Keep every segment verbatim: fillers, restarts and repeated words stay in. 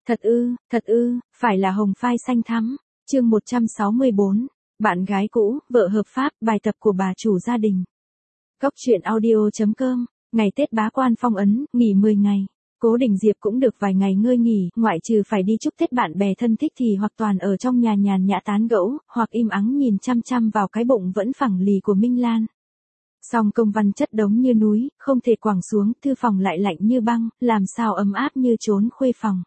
Thật ư, thật ư, phải là hồng phai xanh thắm. Chương một trăm sáu mươi bốn, bạn gái cũ, vợ hợp pháp, bài tập của bà chủ gia đình. Góc truyện audio chấm com, ngày Tết bá quan phong ấn, nghỉ mười ngày. Cố Đình Diệp cũng được vài ngày ngơi nghỉ, ngoại trừ phải đi chúc Tết bạn bè thân thích thì hoặc toàn ở trong nhà nhàn nhã tán gẫu, hoặc im ắng nhìn chăm chăm vào cái bụng vẫn phẳng lì của Minh Lan. Song công văn chất đống như núi, không thể quẳng xuống, thư phòng lại lạnh như băng, làm sao ấm áp như trốn khuê phòng.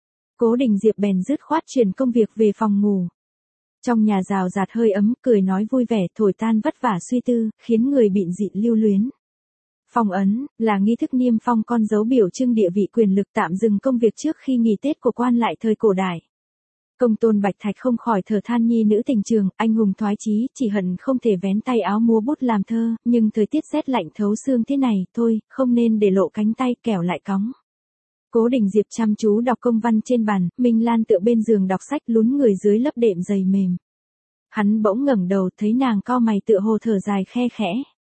Cố Đình Diệp bèn dứt khoát chuyển công việc về phòng ngủ. Trong nhà rào rạt hơi ấm, cười nói vui vẻ, thổi tan vất vả suy tư, khiến người bịn dị lưu luyến. Phong ấn, là nghi thức niêm phong con dấu biểu trưng địa vị quyền lực tạm dừng công việc trước khi nghỉ Tết của quan lại thời cổ đại. Công tôn Bạch Thạch không khỏi thở than nhi nữ tình trường, anh hùng thoái chí, chỉ hận không thể vén tay áo múa bút làm thơ, nhưng thời tiết rét lạnh thấu xương thế này, thôi, không nên để lộ cánh tay kẻo lại cóng. Cố Đình Diệp chăm chú đọc công văn trên bàn, Minh Lan tựa bên giường đọc sách lún người dưới lớp đệm dày mềm. Hắn bỗng ngẩng đầu thấy nàng cau mày tựa hồ thở dài khe khẽ.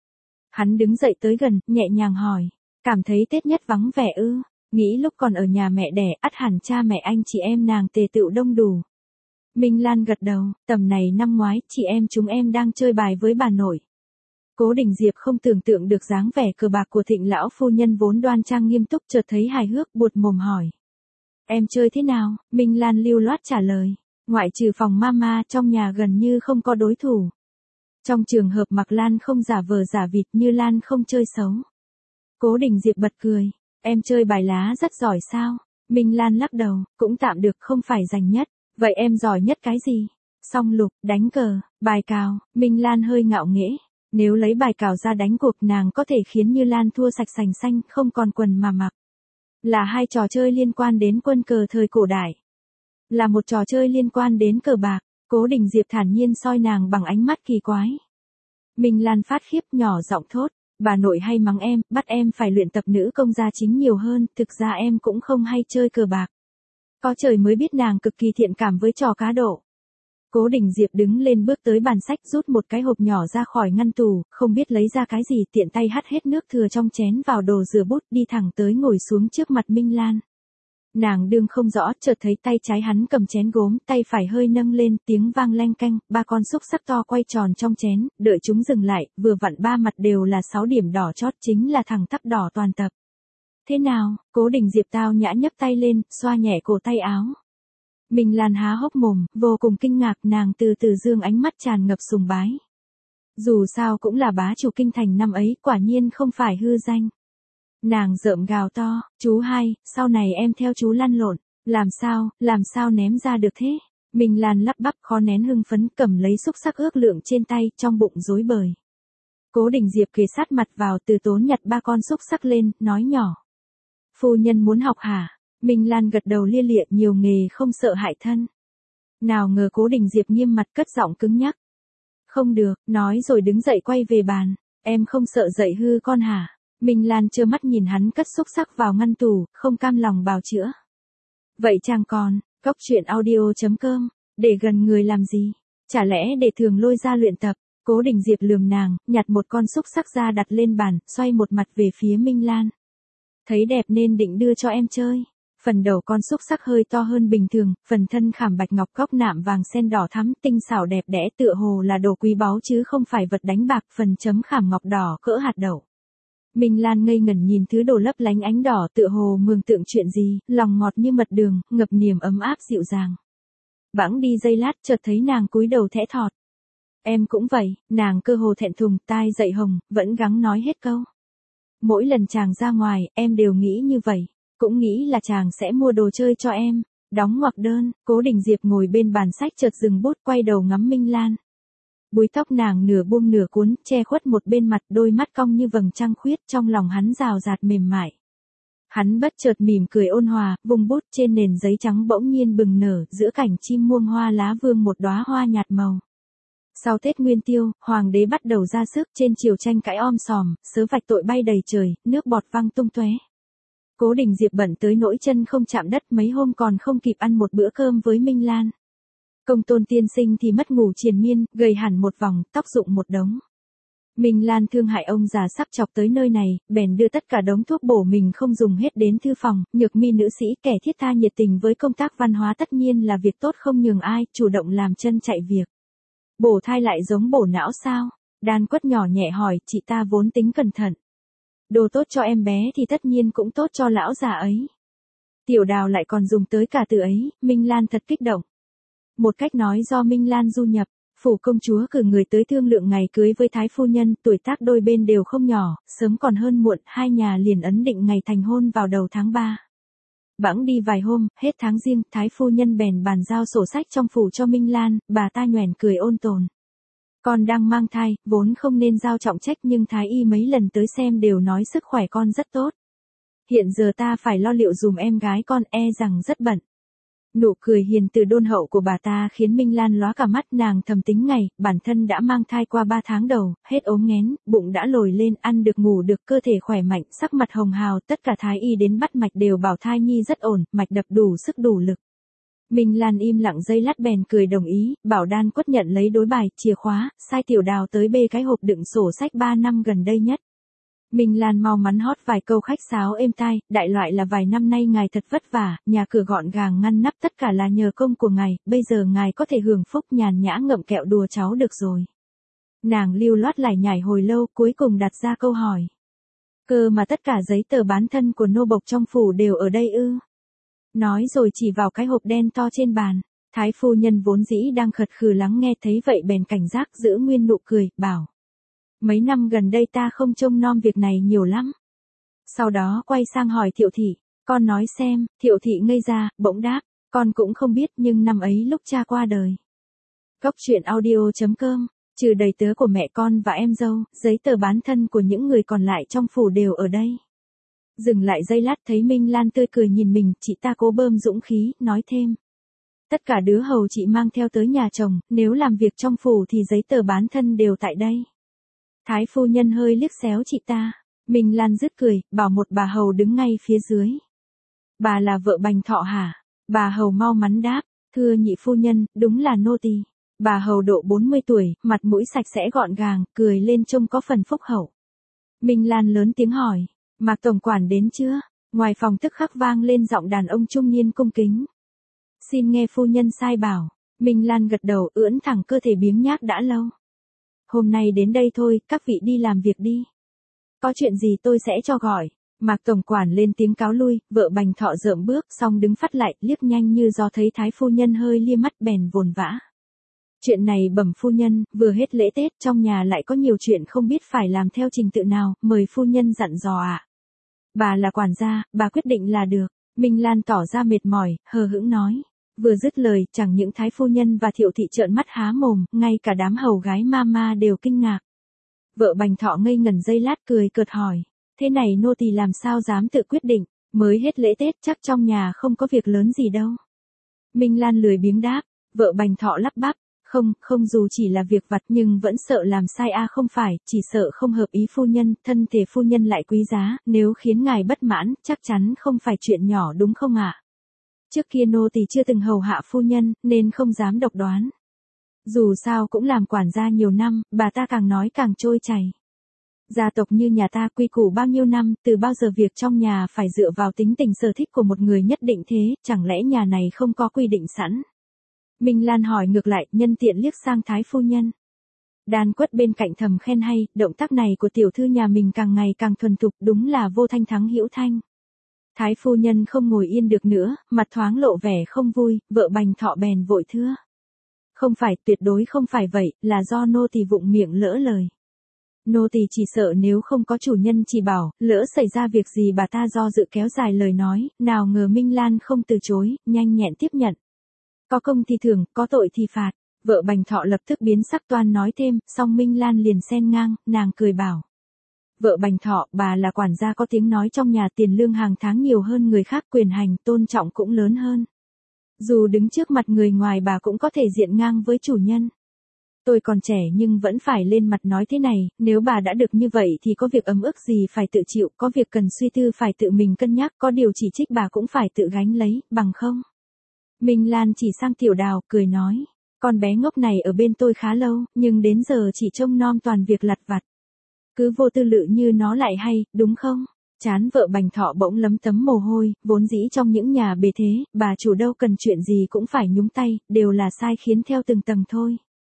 Hắn đứng dậy tới gần, nhẹ nhàng hỏi, cảm thấy Tết nhất vắng vẻ ư, nghĩ lúc còn ở nhà mẹ đẻ, ắt hẳn cha mẹ anh chị em nàng tề tựu đông đủ. Minh Lan gật đầu, tầm này năm ngoái, chị em chúng em đang chơi bài với bà nội. Cố Đình Diệp không tưởng tượng được dáng vẻ cờ bạc của Thịnh lão phu nhân vốn đoan trang nghiêm túc, chợt thấy hài hước, buột mồm hỏi. Em chơi thế nào? Minh Lan lưu loát trả lời. Ngoại trừ phòng mama, trong nhà gần như không có đối thủ. Trong trường hợp Mạc Lan không giả vờ giả vịt, Như Lan không chơi xấu. Cố Đình Diệp bật cười. Em chơi bài lá rất giỏi sao? Minh Lan lắc đầu, cũng tạm được, không phải giành nhất. Vậy em giỏi nhất cái gì? Song lục, đánh cờ, bài cào. Minh Lan hơi ngạo nghễ. Nếu lấy bài cào ra đánh cuộc, nàng có thể khiến Như Lan thua sạch sành xanh, không còn quần mà mặc. Là hai trò chơi liên quan đến quân cờ thời cổ đại. Là một trò chơi liên quan đến cờ bạc. Cố Đình Diệp thản nhiên soi nàng bằng ánh mắt kỳ quái. Minh Lan phát khiếp, nhỏ giọng thốt. Bà nội hay mắng em, bắt em phải luyện tập nữ công gia chính nhiều hơn, thực ra em cũng không hay chơi cờ bạc. Có trời mới biết nàng cực kỳ thiện cảm với trò cá độ. Cố Đình Diệp đứng lên bước tới bàn sách, rút một cái hộp nhỏ ra khỏi ngăn tủ, không biết lấy ra cái gì, tiện tay hắt hết nước thừa trong chén vào đồ rửa bút, đi thẳng tới ngồi xuống trước mặt Minh Lan. Nàng đương không rõ, chợt thấy tay trái hắn cầm chén gốm, tay phải hơi nâng lên, tiếng vang leng keng, ba con xúc xắc to quay tròn trong chén, đợi chúng dừng lại, vừa vặn ba mặt đều là sáu điểm đỏ chót, chính là thằng tắp đỏ toàn tập. Thế nào? Cố Đình Diệp tao nhã nhấc tay lên, xoa nhẹ cổ tay áo. Minh Lan há hốc mồm, vô cùng kinh ngạc, nàng từ từ dương ánh mắt tràn ngập sùng bái. Dù sao cũng là bá chủ kinh thành năm ấy, quả nhiên không phải hư danh. Nàng rợm gào to, chú hai, sau này em theo chú lăn lộn, làm sao, làm sao ném ra được thế? Minh Lan lắp bắp khó nén hưng phấn, cầm lấy xúc xắc ước lượng trên tay, trong bụng rối bời. Cố Đình Diệp kề sát mặt vào, từ tốn nhặt ba con xúc xắc lên, nói nhỏ. Phu nhân muốn học hả? Minh Lan gật đầu lia lịa, nhiều nghề không sợ hại thân. Nào ngờ Cố Đình Diệp nghiêm mặt, cất giọng cứng nhắc. Không được, nói rồi đứng dậy quay về bàn. Em không sợ dạy hư con hả? Minh Lan trơ mắt nhìn hắn cất xúc xắc vào ngăn tủ, không cam lòng bào chữa. Vậy chàng còn, góc truyện audio chấm com, để gần người làm gì? Chả lẽ để thường lôi ra luyện tập? Cố Đình Diệp lườm nàng, nhặt một con xúc xắc ra đặt lên bàn, xoay một mặt về phía Minh Lan. Thấy đẹp nên định đưa cho em chơi. Phần đầu con xúc xắc hơi to hơn bình thường, phần thân khảm bạch ngọc góc nạm vàng sen đỏ thắm, tinh xảo đẹp đẽ, tựa hồ là đồ quý báu chứ không phải vật đánh bạc, phần chấm khảm ngọc đỏ cỡ hạt đậu. Minh Lan ngây ngẩn nhìn thứ đồ lấp lánh ánh đỏ, tựa hồ mường tượng chuyện gì, lòng ngọt như mật đường, ngập niềm ấm áp dịu dàng. Bẵng đi giây lát, chợt thấy nàng cúi đầu thẽ thọt. Em cũng vậy, nàng cơ hồ thẹn thùng, tai dậy hồng, vẫn gắng nói hết câu. Mỗi lần chàng ra ngoài, em đều nghĩ như vậy, cũng nghĩ là chàng sẽ mua đồ chơi cho em. Đóng ngoặc đơn, Cố Đình Diệp ngồi bên bàn sách chợt dừng bút, quay đầu ngắm Minh Lan. Búi tóc nàng nửa buông nửa cuốn, che khuất một bên mặt, đôi mắt cong như vầng trăng khuyết, trong lòng hắn rào rạt mềm mại. Hắn bất chợt mỉm cười ôn hòa, vung bút, trên nền giấy trắng bỗng nhiên bừng nở, giữa cảnh chim muông hoa lá vương một đóa hoa nhạt màu. Sau Tết Nguyên Tiêu, hoàng đế bắt đầu ra sức, trên triều tranh cãi om sòm, sớ vạch tội bay đầy trời, nước bọt văng tung tóe. Cố Đình Diệp bận tới nỗi chân không chạm đất, mấy hôm còn không kịp ăn một bữa cơm với Minh Lan. Công tôn tiên sinh thì mất ngủ triền miên, gầy hẳn một vòng, tóc rụng một đống. Minh Lan thương hại ông già sắp chọc tới nơi này, bèn đưa tất cả đống thuốc bổ mình không dùng hết đến thư phòng, Nhược Mi nữ sĩ kẻ thiết tha nhiệt tình với công tác văn hóa tất nhiên là việc tốt không nhường ai, chủ động làm chân chạy việc. Bổ thai lại giống bổ não sao? Đan Quất nhỏ nhẹ hỏi, chị ta vốn tính cẩn thận. Đồ tốt cho em bé thì tất nhiên cũng tốt cho lão già ấy. Tiểu Đào lại còn dùng tới cả từ ấy, Minh Lan thật kích động. Một cách nói do Minh Lan du nhập, phủ công chúa cử người tới thương lượng ngày cưới với Thái phu nhân, tuổi tác đôi bên đều không nhỏ, sớm còn hơn muộn, hai nhà liền ấn định ngày thành hôn vào đầu tháng ba. Bẵng đi vài hôm, hết tháng Giêng, Thái phu nhân bèn bàn giao sổ sách trong phủ cho Minh Lan, bà ta nhoẻn cười ôn tồn. Con đang mang thai, vốn không nên giao trọng trách nhưng Thái y mấy lần tới xem đều nói sức khỏe con rất tốt. Hiện giờ ta phải lo liệu dùm em gái con, e rằng rất bận. Nụ cười hiền từ đôn hậu của bà ta khiến Minh Lan lóa cả mắt, nàng thầm tính ngày, bản thân đã mang thai qua ba tháng đầu, hết ốm nghén, bụng đã lồi lên, ăn được ngủ được, cơ thể khỏe mạnh, sắc mặt hồng hào, tất cả thái y đến bắt mạch đều bảo thai nhi rất ổn, mạch đập đủ sức đủ lực. Minh Lan im lặng giây lát bèn cười đồng ý, bảo Đan Quất nhận lấy đối bài, chìa khóa, sai Tiểu Đào tới bê cái hộp đựng sổ sách ba năm gần đây nhất. Minh Lan mau mắn hót vài câu khách sáo êm tai, đại loại là vài năm nay ngài thật vất vả, nhà cửa gọn gàng ngăn nắp tất cả là nhờ công của ngài, bây giờ ngài có thể hưởng phúc nhàn nhã ngậm kẹo đùa cháu được rồi. Nàng lưu loát lải nhải hồi lâu cuối cùng đặt ra câu hỏi. Cơ mà tất cả giấy tờ bán thân của nô bộc trong phủ đều ở đây ư? Nói rồi chỉ vào cái hộp đen to trên bàn. Thái phu nhân vốn dĩ đang khật khừ lắng nghe thấy vậy bèn cảnh giác giữ nguyên nụ cười, bảo. Mấy năm gần đây ta không trông nom việc này nhiều lắm. Sau đó quay sang hỏi Thiệu Thị, con nói xem, Thiệu Thị ngây ra, bỗng đáp, con cũng không biết nhưng năm ấy lúc cha qua đời. Góc truyện audio chấm com, trừ đầy tớ của mẹ con và em dâu, giấy tờ bán thân của những người còn lại trong phủ đều ở đây. Dừng lại giây lát thấy Minh Lan tươi cười nhìn mình, chị ta cố bơm dũng khí, nói thêm. Tất cả đứa hầu chị mang theo tới nhà chồng, nếu làm việc trong phủ thì giấy tờ bán thân đều tại đây. Thái phu nhân hơi liếc xéo chị ta, Minh Lan rứt cười, bảo một bà hầu đứng ngay phía dưới. Bà là vợ Bành Thọ hả? Bà hầu mau mắn đáp, thưa nhị phu nhân, đúng là nô tỳ. Bà hầu độ bốn mươi tuổi, mặt mũi sạch sẽ gọn gàng, cười lên trông có phần phúc hậu. Minh Lan lớn tiếng hỏi, Mạc tổng quản đến chưa? Ngoài phòng tức khắc vang lên giọng đàn ông trung niên cung kính. Xin nghe phu nhân sai bảo. Minh Lan gật đầu, ưỡn thẳng cơ thể biếng nhác đã lâu. Hôm nay đến đây thôi, các vị đi làm việc đi. Có chuyện gì tôi sẽ cho gọi. Mạc tổng quản lên tiếng cáo lui, vợ Bành Thọ rợm bước, xong đứng phắt lại, liếc nhanh như gió thấy thái phu nhân hơi lia mắt bèn vồn vã. Chuyện này bẩm phu nhân, vừa hết lễ Tết trong nhà lại có nhiều chuyện không biết phải làm theo trình tự nào, mời phu nhân dặn dò ạ. À. Bà là quản gia, bà quyết định là được. Minh Lan tỏ ra mệt mỏi, hờ hững nói. Vừa dứt lời, chẳng những thái phu nhân và Thiệu Thị trợn mắt há mồm, ngay cả đám hầu gái ma ma đều kinh ngạc. Vợ Bành Thọ ngây ngẩn giây lát cười cợt hỏi, thế này nô tỳ làm sao dám tự quyết định, mới hết lễ Tết chắc trong nhà không có việc lớn gì đâu. Minh Lan lười biếng đáp, vợ Bành Thọ lắp bắp, không, không dù chỉ là việc vặt nhưng vẫn sợ làm sai a à không phải, chỉ sợ không hợp ý phu nhân, thân thể phu nhân lại quý giá, nếu khiến ngài bất mãn, chắc chắn không phải chuyện nhỏ đúng không ạ? À? Trước kia nô tỳ chưa từng hầu hạ phu nhân, nên không dám độc đoán. Dù sao cũng làm quản gia nhiều năm, bà ta càng nói càng trôi chảy. Gia tộc như nhà ta quy củ bao nhiêu năm, từ bao giờ việc trong nhà phải dựa vào tính tình sở thích của một người nhất định thế, chẳng lẽ nhà này không có quy định sẵn? Minh Lan hỏi ngược lại, nhân tiện liếc sang thái phu nhân. Đan Quất bên cạnh thầm khen hay, động tác này của tiểu thư nhà mình càng ngày càng thuần thục, đúng là vô thanh thắng hữu thanh. Thái phu nhân không ngồi yên được nữa, mặt thoáng lộ vẻ không vui, vợ Bành Thọ bèn vội thưa. Không phải, tuyệt đối không phải vậy, là do nô tỳ vụng miệng lỡ lời. Nô tỳ chỉ sợ nếu không có chủ nhân chỉ bảo, lỡ xảy ra việc gì bà ta do dự kéo dài lời nói, nào ngờ Minh Lan không từ chối, nhanh nhẹn tiếp nhận. Có công thì thưởng, có tội thì phạt. Vợ Bành Thọ lập tức biến sắc toan nói thêm, song Minh Lan liền xen ngang, nàng cười bảo. Vợ Bành Thọ, bà là quản gia có tiếng nói trong nhà, tiền lương hàng tháng nhiều hơn người khác, quyền hành, tôn trọng cũng lớn hơn. Dù đứng trước mặt người ngoài bà cũng có thể diện ngang với chủ nhân. Tôi còn trẻ nhưng vẫn phải lên mặt nói thế này, nếu bà đã được như vậy thì có việc ấm ức gì phải tự chịu, có việc cần suy tư phải tự mình cân nhắc, có điều chỉ trích bà cũng phải tự gánh lấy, bằng không. Minh Lan chỉ sang Tiểu Đào, cười nói, con bé ngốc này ở bên tôi khá lâu, nhưng đến giờ chỉ trông nom toàn việc lặt vặt. Cứ vô tư lự như nó lại hay, đúng không? Chán vợ Bành Thọ bỗng lấm tấm mồ hôi, vốn dĩ trong những nhà bề thế, bà chủ đâu cần chuyện gì cũng phải nhúng tay, đều là sai khiến theo từng tầng thôi.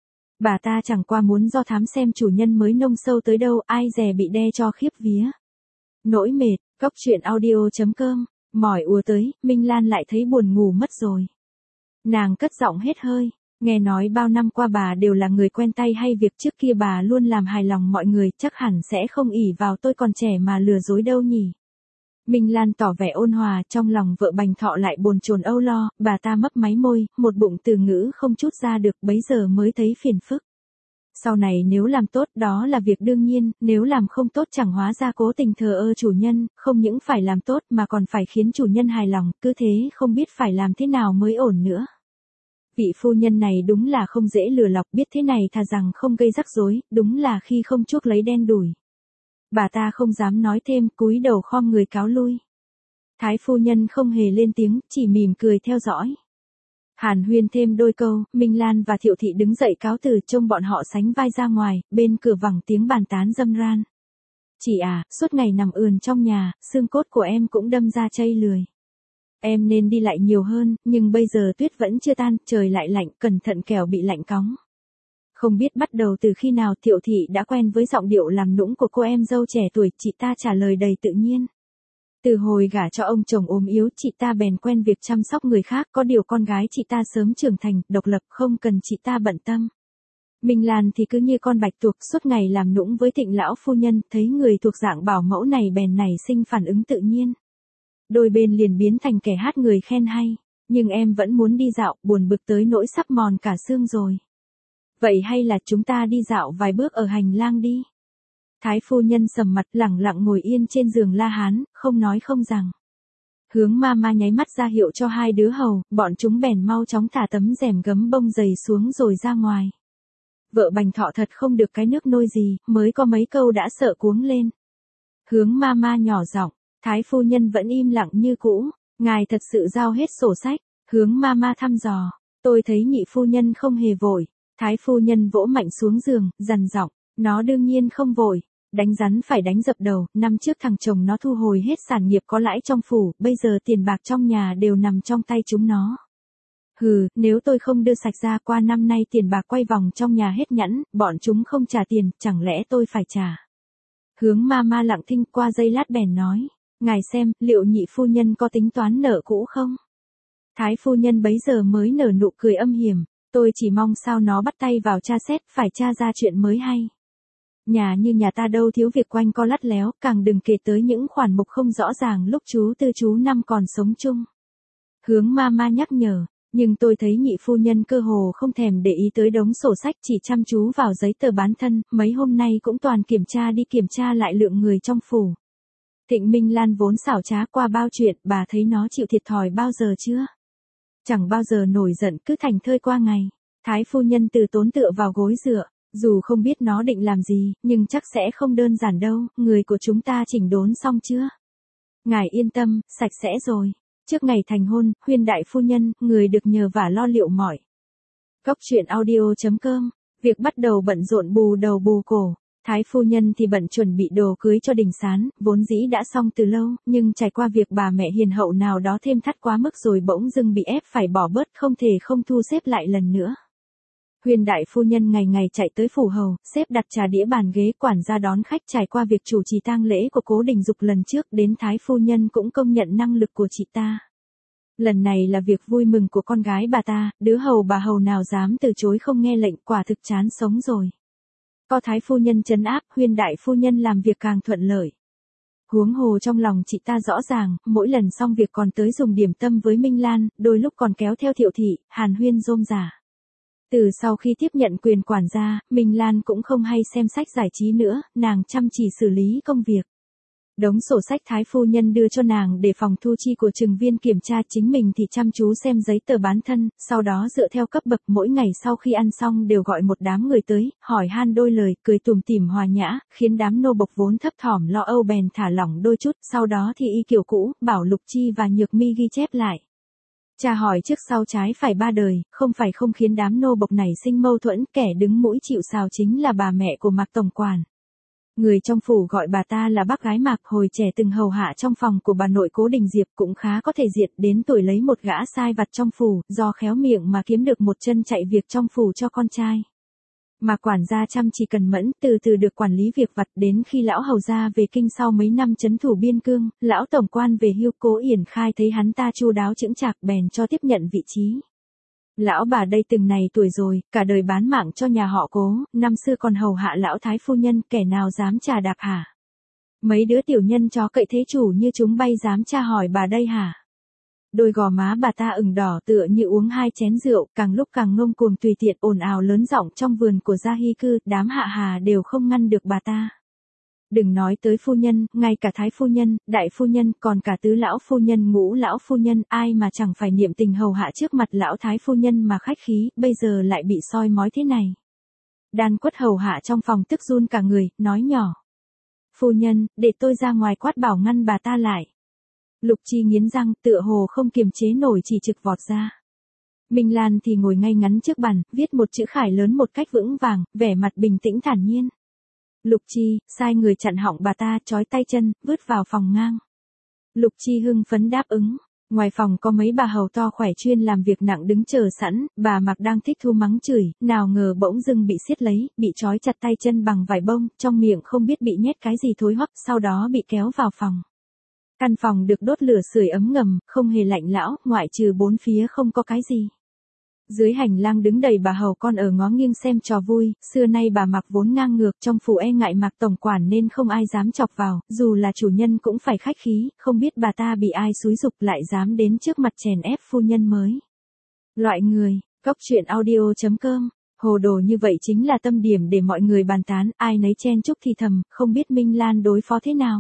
Bà ta chẳng qua muốn do thám xem chủ nhân mới nông sâu tới đâu, ai dè bị đe cho khiếp vía. Nỗi mệt, góc chuyện audio.com, mỏi ùa tới, Minh Lan lại thấy buồn ngủ mất rồi. Nàng cất giọng hết hơi, nghe nói bao năm qua bà đều là người quen tay hay việc trước kia bà luôn làm hài lòng mọi người, chắc hẳn sẽ không ỷ vào tôi còn trẻ mà lừa dối đâu nhỉ. Minh Lan tỏ vẻ ôn hòa, trong lòng vợ Bành Thọ lại bồn chồn âu lo, bà ta mấp máy môi, một bụng từ ngữ không chút ra được, bấy giờ mới thấy phiền phức. Sau này nếu làm tốt đó là việc đương nhiên, nếu làm không tốt chẳng hóa ra cố tình thờ ơ chủ nhân, không những phải làm tốt mà còn phải khiến chủ nhân hài lòng, cứ thế không biết phải làm thế nào mới ổn nữa. Vị phu nhân này đúng là không dễ lừa lọc, biết thế này thà rằng không gây rắc rối, đúng là khi không chuốc lấy đen đủi. Bà ta không dám nói thêm, cúi đầu khom người cáo lui. Thái phu nhân không hề lên tiếng, chỉ mỉm cười theo dõi. Hàn huyên thêm đôi câu, Minh Lan và Thiệu Thị đứng dậy cáo từ, trông bọn họ sánh vai ra ngoài, bên cửa vẳng tiếng bàn tán râm ran. Chị à, suốt ngày nằm ườn trong nhà, xương cốt của em cũng đâm ra chây lười. Em nên đi lại nhiều hơn, nhưng bây giờ tuyết vẫn chưa tan, trời lại lạnh, cẩn thận kẻo bị lạnh cóng. Không biết bắt đầu từ khi nào Thiệu Thị đã quen với giọng điệu làm nũng của cô em dâu trẻ tuổi, chị ta trả lời đầy tự nhiên. Từ hồi gả cho ông chồng ốm yếu, chị ta bèn quen việc chăm sóc người khác, có điều con gái chị ta sớm trưởng thành, độc lập, không cần chị ta bận tâm. Minh Lan thì cứ như con bạch tuộc, suốt ngày làm nũng với Thịnh lão phu nhân, thấy người thuộc dạng bảo mẫu này bèn nảy sinh phản ứng tự nhiên. Đôi bên liền biến thành kẻ hát người khen hay, nhưng em vẫn muốn đi dạo, buồn bực tới nỗi sắp mòn cả xương rồi. Vậy hay là chúng ta đi dạo vài bước ở hành lang đi. Thái phu nhân sầm mặt lẳng lặng ngồi yên trên giường La Hán, không nói không rằng. Hướng ma ma nháy mắt ra hiệu cho hai đứa hầu, bọn chúng bèn mau chóng thả tấm rèm gấm bông dày xuống rồi ra ngoài. Vợ Bành Thọ thật không được cái nước nôi gì, mới có mấy câu đã sợ cuống lên. Hướng ma ma nhỏ giọng, Thái phu nhân vẫn im lặng như cũ, ngài thật sự giao hết sổ sách. Hướng ma ma thăm dò, tôi thấy nhị phu nhân không hề vội. Thái phu nhân vỗ mạnh xuống giường, dằn giọng, nó đương nhiên không vội, đánh rắn phải đánh dập đầu, năm trước thằng chồng nó thu hồi hết sản nghiệp có lãi trong phủ, bây giờ tiền bạc trong nhà đều nằm trong tay chúng nó. Hừ, nếu tôi không đưa sạch ra qua năm nay tiền bạc quay vòng trong nhà hết nhẵn, bọn chúng không trả tiền, chẳng lẽ tôi phải trả. Hướng ma ma lặng thinh qua giây lát bèn nói, ngài xem, liệu nhị phu nhân có tính toán nợ cũ không? Thái phu nhân bấy giờ mới nở nụ cười âm hiểm. Tôi chỉ mong sao nó bắt tay vào tra xét, phải tra ra chuyện mới hay. Nhà như nhà ta đâu thiếu việc quanh co lắt léo, càng đừng kể tới những khoản mục không rõ ràng lúc chú tư chú năm còn sống chung. Hướng ma ma nhắc nhở, nhưng tôi thấy nhị phu nhân cơ hồ không thèm để ý tới đống sổ sách, chỉ chăm chú vào giấy tờ bán thân, mấy hôm nay cũng toàn kiểm tra đi kiểm tra lại lượng người trong phủ. Thịnh Minh Lan vốn xảo trá qua bao chuyện, bà thấy nó chịu thiệt thòi bao giờ chưa? Chẳng bao giờ nổi giận, cứ thành thơi qua ngày. Thái phu nhân từ tốn tựa vào gối dựa, dù không biết nó định làm gì, nhưng chắc sẽ không đơn giản đâu, người của chúng ta chỉnh đốn xong chưa? Ngài yên tâm, sạch sẽ rồi. Trước ngày thành hôn, Huyên đại phu nhân, người được nhờ vả lo liệu mọi. Góc chuyện audio.com, việc bắt đầu bận rộn bù đầu bù cổ. Thái phu nhân thì bận chuẩn bị đồ cưới cho Đình Sán, vốn dĩ đã xong từ lâu, nhưng trải qua việc bà mẹ hiền hậu nào đó thêm thắt quá mức rồi bỗng dưng bị ép phải bỏ bớt, không thể không thu xếp lại lần nữa. Huyền đại phu nhân ngày ngày chạy tới phủ hầu, xếp đặt trà đĩa bàn ghế, quản gia đón khách, trải qua việc chủ trì tang lễ của Cố Đình Dục lần trước, đến Thái phu nhân cũng công nhận năng lực của chị ta. Lần này là việc vui mừng của con gái bà ta, đứa hầu bà hầu nào dám từ chối không nghe lệnh, quả thực chán sống rồi. Có Thái phu nhân trấn áp, Huyên đại phu nhân làm việc càng thuận lợi. Huống hồ trong lòng chị ta rõ ràng, mỗi lần xong việc còn tới dùng điểm tâm với Minh Lan, đôi lúc còn kéo theo Thiệu Thị, Hàn Huyên rôm rả. Từ sau khi tiếp nhận quyền quản gia, Minh Lan cũng không hay xem sách giải trí nữa, nàng chăm chỉ xử lý công việc. Đống sổ sách Thái phu nhân đưa cho nàng để phòng thu chi của Trừng Viên kiểm tra, chính mình thì chăm chú xem giấy tờ bán thân, sau đó dựa theo cấp bậc mỗi ngày sau khi ăn xong đều gọi một đám người tới, hỏi han đôi lời, cười tủm tỉm hòa nhã, khiến đám nô bộc vốn thấp thỏm lo âu bèn thả lỏng đôi chút, sau đó thì y kiểu cũ, bảo Lục Chi và Nhược Mi ghi chép lại. Cha hỏi trước sau trái phải ba đời, không phải không khiến đám nô bộc này sinh mâu thuẫn, kẻ đứng mũi chịu sào chính là bà mẹ của Mạc tổng quản. Người trong phủ gọi bà ta là bác gái Mạc, hồi trẻ từng hầu hạ trong phòng của bà nội Cố Đình Diệp, cũng khá có thể diện, đến tuổi lấy một gã sai vặt trong phủ, do khéo miệng mà kiếm được một chân chạy việc trong phủ cho con trai. Mà quản gia chăm chỉ cần mẫn, từ từ được quản lý việc vặt, đến khi lão hầu gia về kinh sau mấy năm trấn thủ biên cương, lão tổng quan về hưu, Cố Yển Khai thấy hắn ta chu đáo chững chạc bèn cho tiếp nhận vị trí. Lão bà đây từng này tuổi rồi, cả đời bán mạng cho nhà họ Cố, năm xưa còn hầu hạ lão thái phu nhân, kẻ nào dám trà đạp hả? Mấy đứa tiểu nhân chó cậy thế chủ như chúng bay dám tra hỏi bà đây hả? Đôi gò má bà ta ửng đỏ tựa như uống hai chén rượu, càng lúc càng ngông cuồng tùy tiện ồn ào lớn giọng trong vườn của Gia Hy Cư, đám hạ hà đều không ngăn được bà ta. Đừng nói tới phu nhân, ngay cả thái phu nhân, đại phu nhân, còn cả tứ lão phu nhân, ngũ lão phu nhân, ai mà chẳng phải niệm tình hầu hạ trước mặt lão thái phu nhân mà khách khí, bây giờ lại bị soi mói thế này. Đan Quất hầu hạ trong phòng tức run cả người, nói nhỏ. Phu nhân, để tôi ra ngoài quát bảo ngăn bà ta lại. Lục Chi nghiến răng, tựa hồ không kiềm chế nổi chỉ trực vọt ra. Minh Lan thì ngồi ngay ngắn trước bàn, viết một chữ khải lớn một cách vững vàng, vẻ mặt bình tĩnh thản nhiên. Lục Chi, sai người chặn họng bà ta, trói tay chân, vứt vào phòng ngang. Lục Chi hưng phấn đáp ứng. Ngoài phòng có mấy bà hầu to khỏe chuyên làm việc nặng đứng chờ sẵn, bà Mạc đang thích thu mắng chửi, nào ngờ bỗng dưng bị siết lấy, bị trói chặt tay chân bằng vải bông, trong miệng không biết bị nhét cái gì thối hoắc, sau đó bị kéo vào phòng. Căn phòng được đốt lửa sưởi ấm ngầm, không hề lạnh lão, ngoại trừ bốn phía không có cái gì. Dưới hành lang đứng đầy bà hầu con ở ngó nghiêng xem trò vui, xưa nay bà Mạc vốn ngang ngược, trong phủ e ngại Mạc tổng quản nên không ai dám chọc vào, dù là chủ nhân cũng phải khách khí, không biết bà ta bị ai xúi giục lại dám đến trước mặt chèn ép phu nhân mới. Loại người, Cóc truyện audio chấm com, hồ đồ như vậy chính là tâm điểm để mọi người bàn tán, ai nấy chen chúc thì thầm, không biết Minh Lan đối phó thế nào.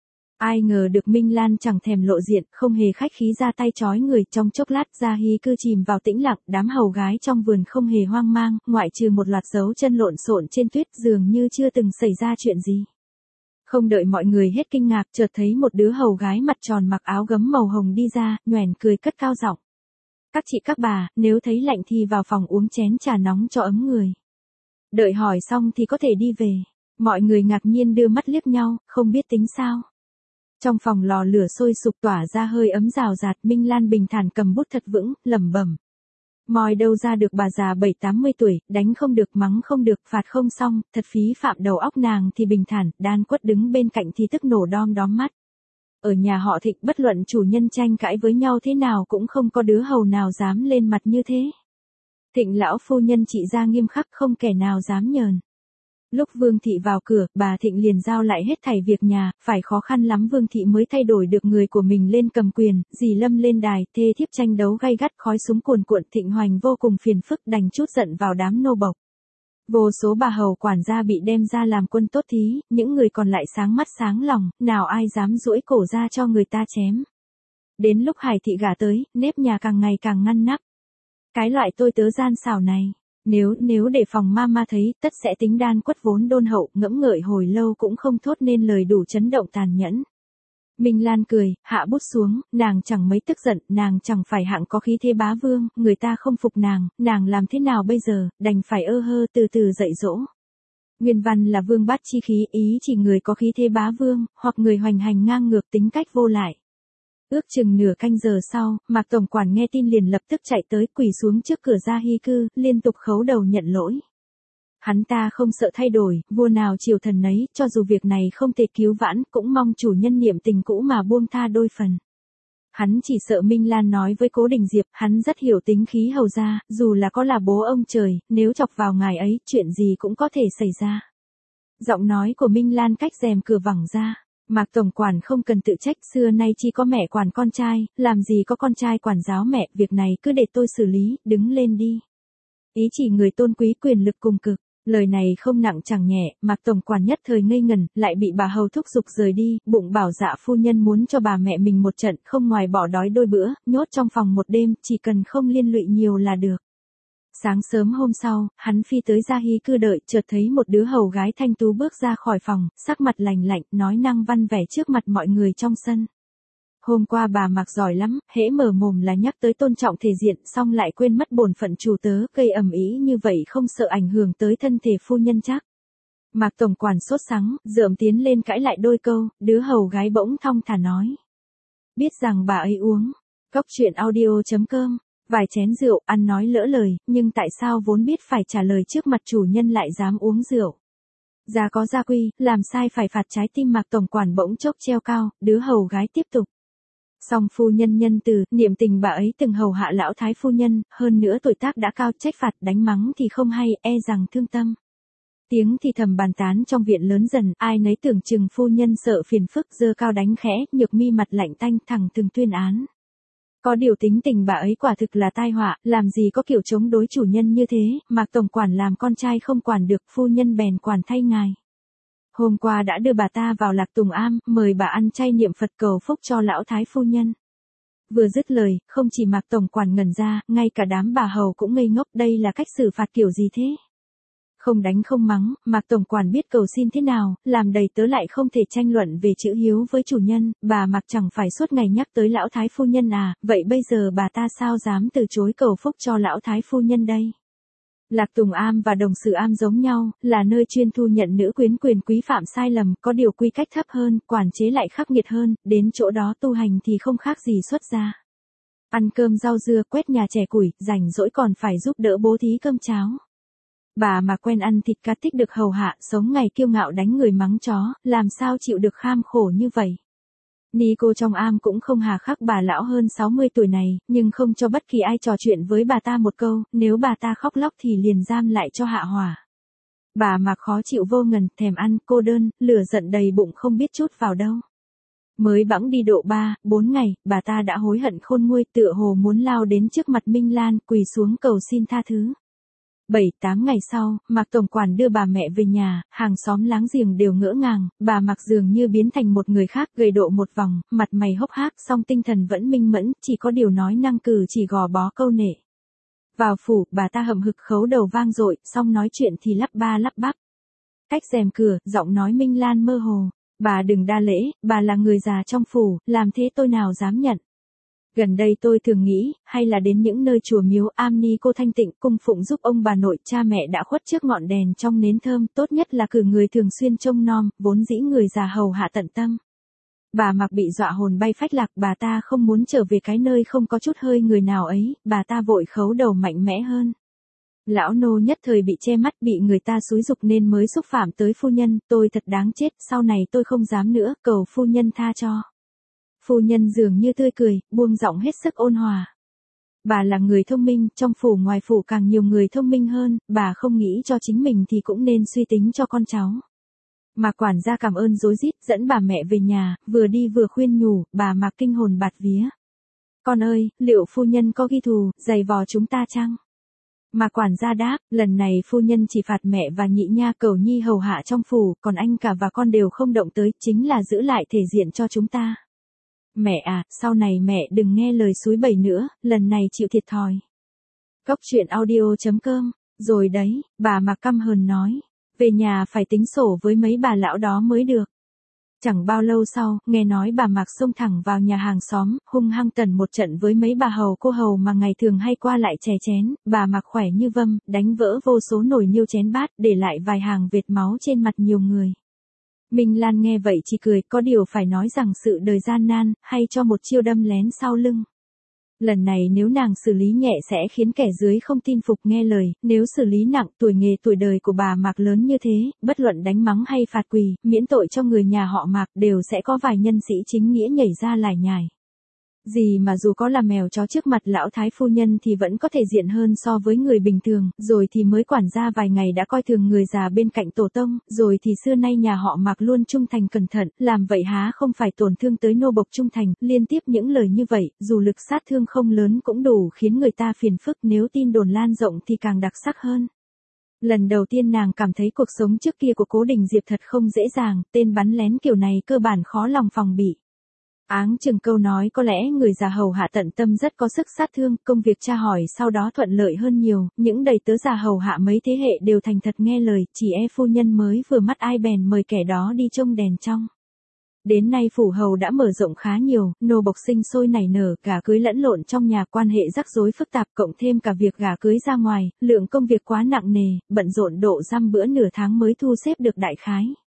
Ai ngờ được Minh Lan chẳng thèm lộ diện, không hề khách khí ra tay trói người, trong chốc lát Gia Hy Cư chìm vào tĩnh lặng, đám hầu gái trong vườn không hề hoang mang, ngoại trừ một loạt dấu chân lộn xộn trên tuyết, dường như chưa từng xảy ra chuyện gì. Không đợi mọi người hết kinh ngạc, chợt thấy một đứa hầu gái mặt tròn mặc áo gấm màu hồng đi ra, nhoẻn cười cất cao giọng. Các chị các bà, nếu thấy lạnh thì vào phòng uống chén trà nóng cho ấm người. Đợi hỏi xong thì có thể đi về. Mọi người ngạc nhiên đưa mắt liếc nhau, không biết tính sao. Trong phòng lò lửa sôi sục tỏa ra hơi ấm rào rạt, Minh Lan bình thản cầm bút thật vững, lẩm bẩm. Moi đâu ra được bà già bảy tám mươi tuổi, đánh không được, mắng không được, phạt không xong, thật phí phạm đầu óc nàng thì bình thản, Đan Quất đứng bên cạnh thì tức nổ đom đóm mắt. Ở nhà họ Thịnh bất luận chủ nhân tranh cãi với nhau thế nào cũng không có đứa hầu nào dám lên mặt như thế. Thịnh lão phu nhân trị ra nghiêm khắc, không kẻ nào dám nhờn. Lúc Vương Thị vào cửa, bà Thịnh liền giao lại hết thảy việc nhà, phải khó khăn lắm Vương Thị mới thay đổi được người của mình lên cầm quyền, dì Lâm lên đài, thê thiếp tranh đấu gay gắt, khói súng cuồn cuộn, Thịnh Hoành vô cùng phiền phức, đành trút giận vào đám nô bộc. Vô số bà hầu quản gia bị đem ra làm quân tốt thí, những người còn lại sáng mắt sáng lòng, nào ai dám duỗi cổ ra cho người ta chém. Đến lúc Hải Thị gả tới, nếp nhà càng ngày càng ngăn nắp. Cái loại tôi tớ gian xảo này. Nếu, nếu để phòng ma ma thấy, tất sẽ tính Đan Quất vốn đôn hậu, ngẫm ngợi hồi lâu cũng không thốt nên lời đủ chấn động tàn nhẫn. Minh Lan cười, hạ bút xuống, nàng chẳng mấy tức giận, nàng chẳng phải hạng có khí thế bá vương, người ta không phục nàng, nàng làm thế nào bây giờ, đành phải ơ hơ từ từ dạy dỗ. Nguyên văn là vương bát chi khí, ý chỉ người có khí thế bá vương, hoặc người hoành hành ngang ngược tính cách vô lại. Ước chừng nửa canh giờ sau, Mạc tổng quản nghe tin liền lập tức chạy tới, quỳ xuống trước cửa Gia Hy Cư, liên tục khấu đầu nhận lỗi. Hắn ta không sợ thay đổi, vua nào triều thần nấy, cho dù việc này không thể cứu vãn, cũng mong chủ nhân niệm tình cũ mà buông tha đôi phần. Hắn chỉ sợ Minh Lan nói với Cố Đình Diệp, hắn rất hiểu tính khí hầu gia, dù là có là bố ông trời, nếu chọc vào ngài ấy, chuyện gì cũng có thể xảy ra. Giọng nói của Minh Lan cách rèm cửa vẳng ra. Mạc tổng quản không cần tự trách, xưa nay chỉ có mẹ quản con trai, làm gì có con trai quản giáo mẹ, việc này cứ để tôi xử lý, đứng lên đi. Ý chỉ người tôn quý quyền lực cùng cực, lời này không nặng chẳng nhẹ, Mạc tổng quản nhất thời ngây ngần, lại bị bà hầu thúc giục rời đi, bụng bảo dạ phu nhân muốn cho bà mẹ mình một trận, không ngoài bỏ đói đôi bữa, nhốt trong phòng một đêm, chỉ cần không liên lụy nhiều là được. Sáng sớm hôm sau, hắn phi tới Gia Hy Cư đợi, chợt thấy một đứa hầu gái thanh tú bước ra khỏi phòng, sắc mặt lành lạnh, nói năng văn vẻ trước mặt mọi người trong sân. Hôm qua bà Mạc giỏi lắm, hễ mở mồm là nhắc tới tôn trọng thể diện, xong lại quên mất bổn phận chủ tớ, gây ầm ĩ như vậy không sợ ảnh hưởng tới thân thể phu nhân chắc. Mạc tổng quản sốt sắng, dượm tiến lên cãi lại đôi câu, đứa hầu gái bỗng thong thả nói. Biết rằng bà ấy uống. Cốc truyện audio chấm com. Vài chén rượu, ăn nói lỡ lời, nhưng tại sao vốn biết phải trả lời trước mặt chủ nhân lại dám uống rượu. Gia có gia quy, làm sai phải phạt. Trái tim Mạc tổng quản bỗng chốc treo cao, đứa hầu gái tiếp tục. Song phu nhân nhân từ, niệm tình bà ấy từng hầu hạ lão thái phu nhân, hơn nữa tuổi tác đã cao, trách phạt đánh mắng thì không hay, e rằng thương tâm. Tiếng thì thầm bàn tán trong viện lớn dần, ai nấy tưởng chừng phu nhân sợ phiền phức, giơ cao đánh khẽ, nhược mi mặt lạnh tanh thẳng từng tuyên án. Có điều tính tình bà ấy quả thực là tai họa, làm gì có kiểu chống đối chủ nhân như thế, Mạc tổng quản làm con trai không quản được, phu nhân bèn quản thay ngài. Hôm qua đã đưa bà ta vào Lạc Tùng Am, mời bà ăn chay niệm Phật cầu phúc cho lão thái phu nhân. Vừa dứt lời, không chỉ Mạc tổng quản ngẩn ra, ngay cả đám bà hầu cũng ngây ngốc, đây là cách xử phạt kiểu gì thế? Không đánh không mắng, Mạc tổng quản biết cầu xin thế nào, làm đầy tớ lại không thể tranh luận về chữ hiếu với chủ nhân, bà Mạc chẳng phải suốt ngày nhắc tới lão thái phu nhân à, vậy bây giờ bà ta sao dám từ chối cầu phúc cho lão thái phu nhân đây? Lạc Tùng Am và Đồng Sử Am giống nhau, là nơi chuyên thu nhận nữ quyến quyền quý phạm sai lầm, có điều quy cách thấp hơn, quản chế lại khắc nghiệt hơn, đến chỗ đó tu hành thì không khác gì xuất gia. Ăn cơm rau dưa, quét nhà trẻ củi, rảnh rỗi còn phải giúp đỡ bố thí cơm cháo. Bà mà quen ăn thịt cá thích được hầu hạ, sống ngày kiêu ngạo đánh người mắng chó, làm sao chịu được kham khổ như vậy. Ni cô trong am cũng không hà khắc bà lão hơn sáu mươi tuổi này, nhưng không cho bất kỳ ai trò chuyện với bà ta một câu, nếu bà ta khóc lóc thì liền giam lại cho hạ hỏa. Bà mà khó chịu vô ngần, thèm ăn, cô đơn, lửa giận đầy bụng không biết chút vào đâu. Mới bẵng đi độ ba, bốn ngày, bà ta đã hối hận khôn nguôi, tựa hồ muốn lao đến trước mặt Minh Lan, quỳ xuống cầu xin tha thứ. Bảy, tám ngày sau, Mạc tổng quản đưa bà mẹ về nhà, hàng xóm láng giềng đều ngỡ ngàng, bà Mạc dường như biến thành một người khác, gầy độ một vòng, mặt mày hốc hác, song tinh thần vẫn minh mẫn, chỉ có điều nói năng cử chỉ gò bó câu nệ. Vào phủ, bà ta hậm hực khấu đầu vang dội, xong nói chuyện thì lắp ba lắp bắp. Cách rèm cửa, giọng nói Minh Lan mơ hồ, bà đừng đa lễ, bà là người già trong phủ, làm thế tôi nào dám nhận. Gần đây tôi thường nghĩ, hay là đến những nơi chùa miếu am ni cô thanh tịnh cung phụng giúp ông bà nội cha mẹ đã khuất trước ngọn đèn trong nến thơm, tốt nhất là cử người thường xuyên trông nom, vốn dĩ người già hầu hạ tận tâm. Bà Mạc bị dọa hồn bay phách lạc, bà ta không muốn trở về cái nơi không có chút hơi người nào ấy, bà ta vội khấu đầu mạnh mẽ hơn. Lão nô nhất thời bị che mắt, bị người ta xúi giục nên mới xúc phạm tới phu nhân, tôi thật đáng chết, sau này tôi không dám nữa, cầu phu nhân tha cho. Phu nhân dường như tươi cười, buông giọng hết sức ôn hòa. Bà là người thông minh, trong phủ ngoài phủ càng nhiều người thông minh hơn, bà không nghĩ cho chính mình thì cũng nên suy tính cho con cháu. Mạc quản gia cảm ơn rối rít, dẫn bà mẹ về nhà, vừa đi vừa khuyên nhủ, bà Mạc kinh hồn bạt vía. Con ơi, liệu phu nhân có ghi thù, giày vò chúng ta chăng? Mạc quản gia đáp, lần này phu nhân chỉ phạt mẹ và nhị nha Cẩu Nhi hầu hạ trong phủ, còn anh cả và con đều không động tới, chính là giữ lại thể diện cho chúng ta. Mẹ à, sau này mẹ đừng nghe lời xúi bẩy nữa, lần này chịu thiệt thòi. Cốc truyện audio chấm com, rồi đấy, bà Mạc căm hờn nói, về nhà phải tính sổ với mấy bà lão đó mới được. Chẳng bao lâu sau, nghe nói bà Mạc xông thẳng vào nhà hàng xóm, hung hăng tần một trận với mấy bà hầu cô hầu mà ngày thường hay qua lại chè chén, bà Mạc khỏe như vâm, đánh vỡ vô số nồi niêu chén bát, để lại vài hàng vệt máu trên mặt nhiều người. Minh Lan nghe vậy chỉ cười, có điều phải nói rằng sự đời gian nan, hay cho một chiêu đâm lén sau lưng. Lần này nếu nàng xử lý nhẹ sẽ khiến kẻ dưới không tin phục nghe lời, nếu xử lý nặng, tuổi nghề tuổi đời của bà Mạc lớn như thế, bất luận đánh mắng hay phạt quỳ, miễn tội cho người nhà họ Mạc đều sẽ có vài nhân sĩ chính nghĩa nhảy ra lải nhải. Gì mà dù có là mèo chó trước mặt lão thái phu nhân thì vẫn có thể diện hơn so với người bình thường, rồi thì mới quản gia vài ngày đã coi thường người già bên cạnh tổ tông, rồi thì xưa nay nhà họ Mạc luôn trung thành cẩn thận, làm vậy há không phải tổn thương tới nô bộc trung thành, liên tiếp những lời như vậy, dù lực sát thương không lớn cũng đủ khiến người ta phiền phức, nếu tin đồn lan rộng thì càng đặc sắc hơn. Lần đầu tiên nàng cảm thấy cuộc sống trước kia của Cố Đình Diệp thật không dễ dàng, tên bắn lén kiểu này cơ bản khó lòng phòng bị. Áng chừng câu nói có lẽ người già hầu hạ tận tâm rất có sức sát thương, công việc tra hỏi sau đó thuận lợi hơn nhiều, những đầy tớ già hầu hạ mấy thế hệ đều thành thật nghe lời, chỉ e phu nhân mới vừa mắt ai bèn mời kẻ đó đi trông đèn trong. Đến nay phủ hầu đã mở rộng khá nhiều, nô bộc sinh sôi nảy nở, gả cưới lẫn lộn trong nhà, quan hệ rắc rối phức tạp, cộng thêm cả việc gả cưới ra ngoài, lượng công việc quá nặng nề, bận rộn độ dăm bữa nửa tháng mới thu xếp được đại khái.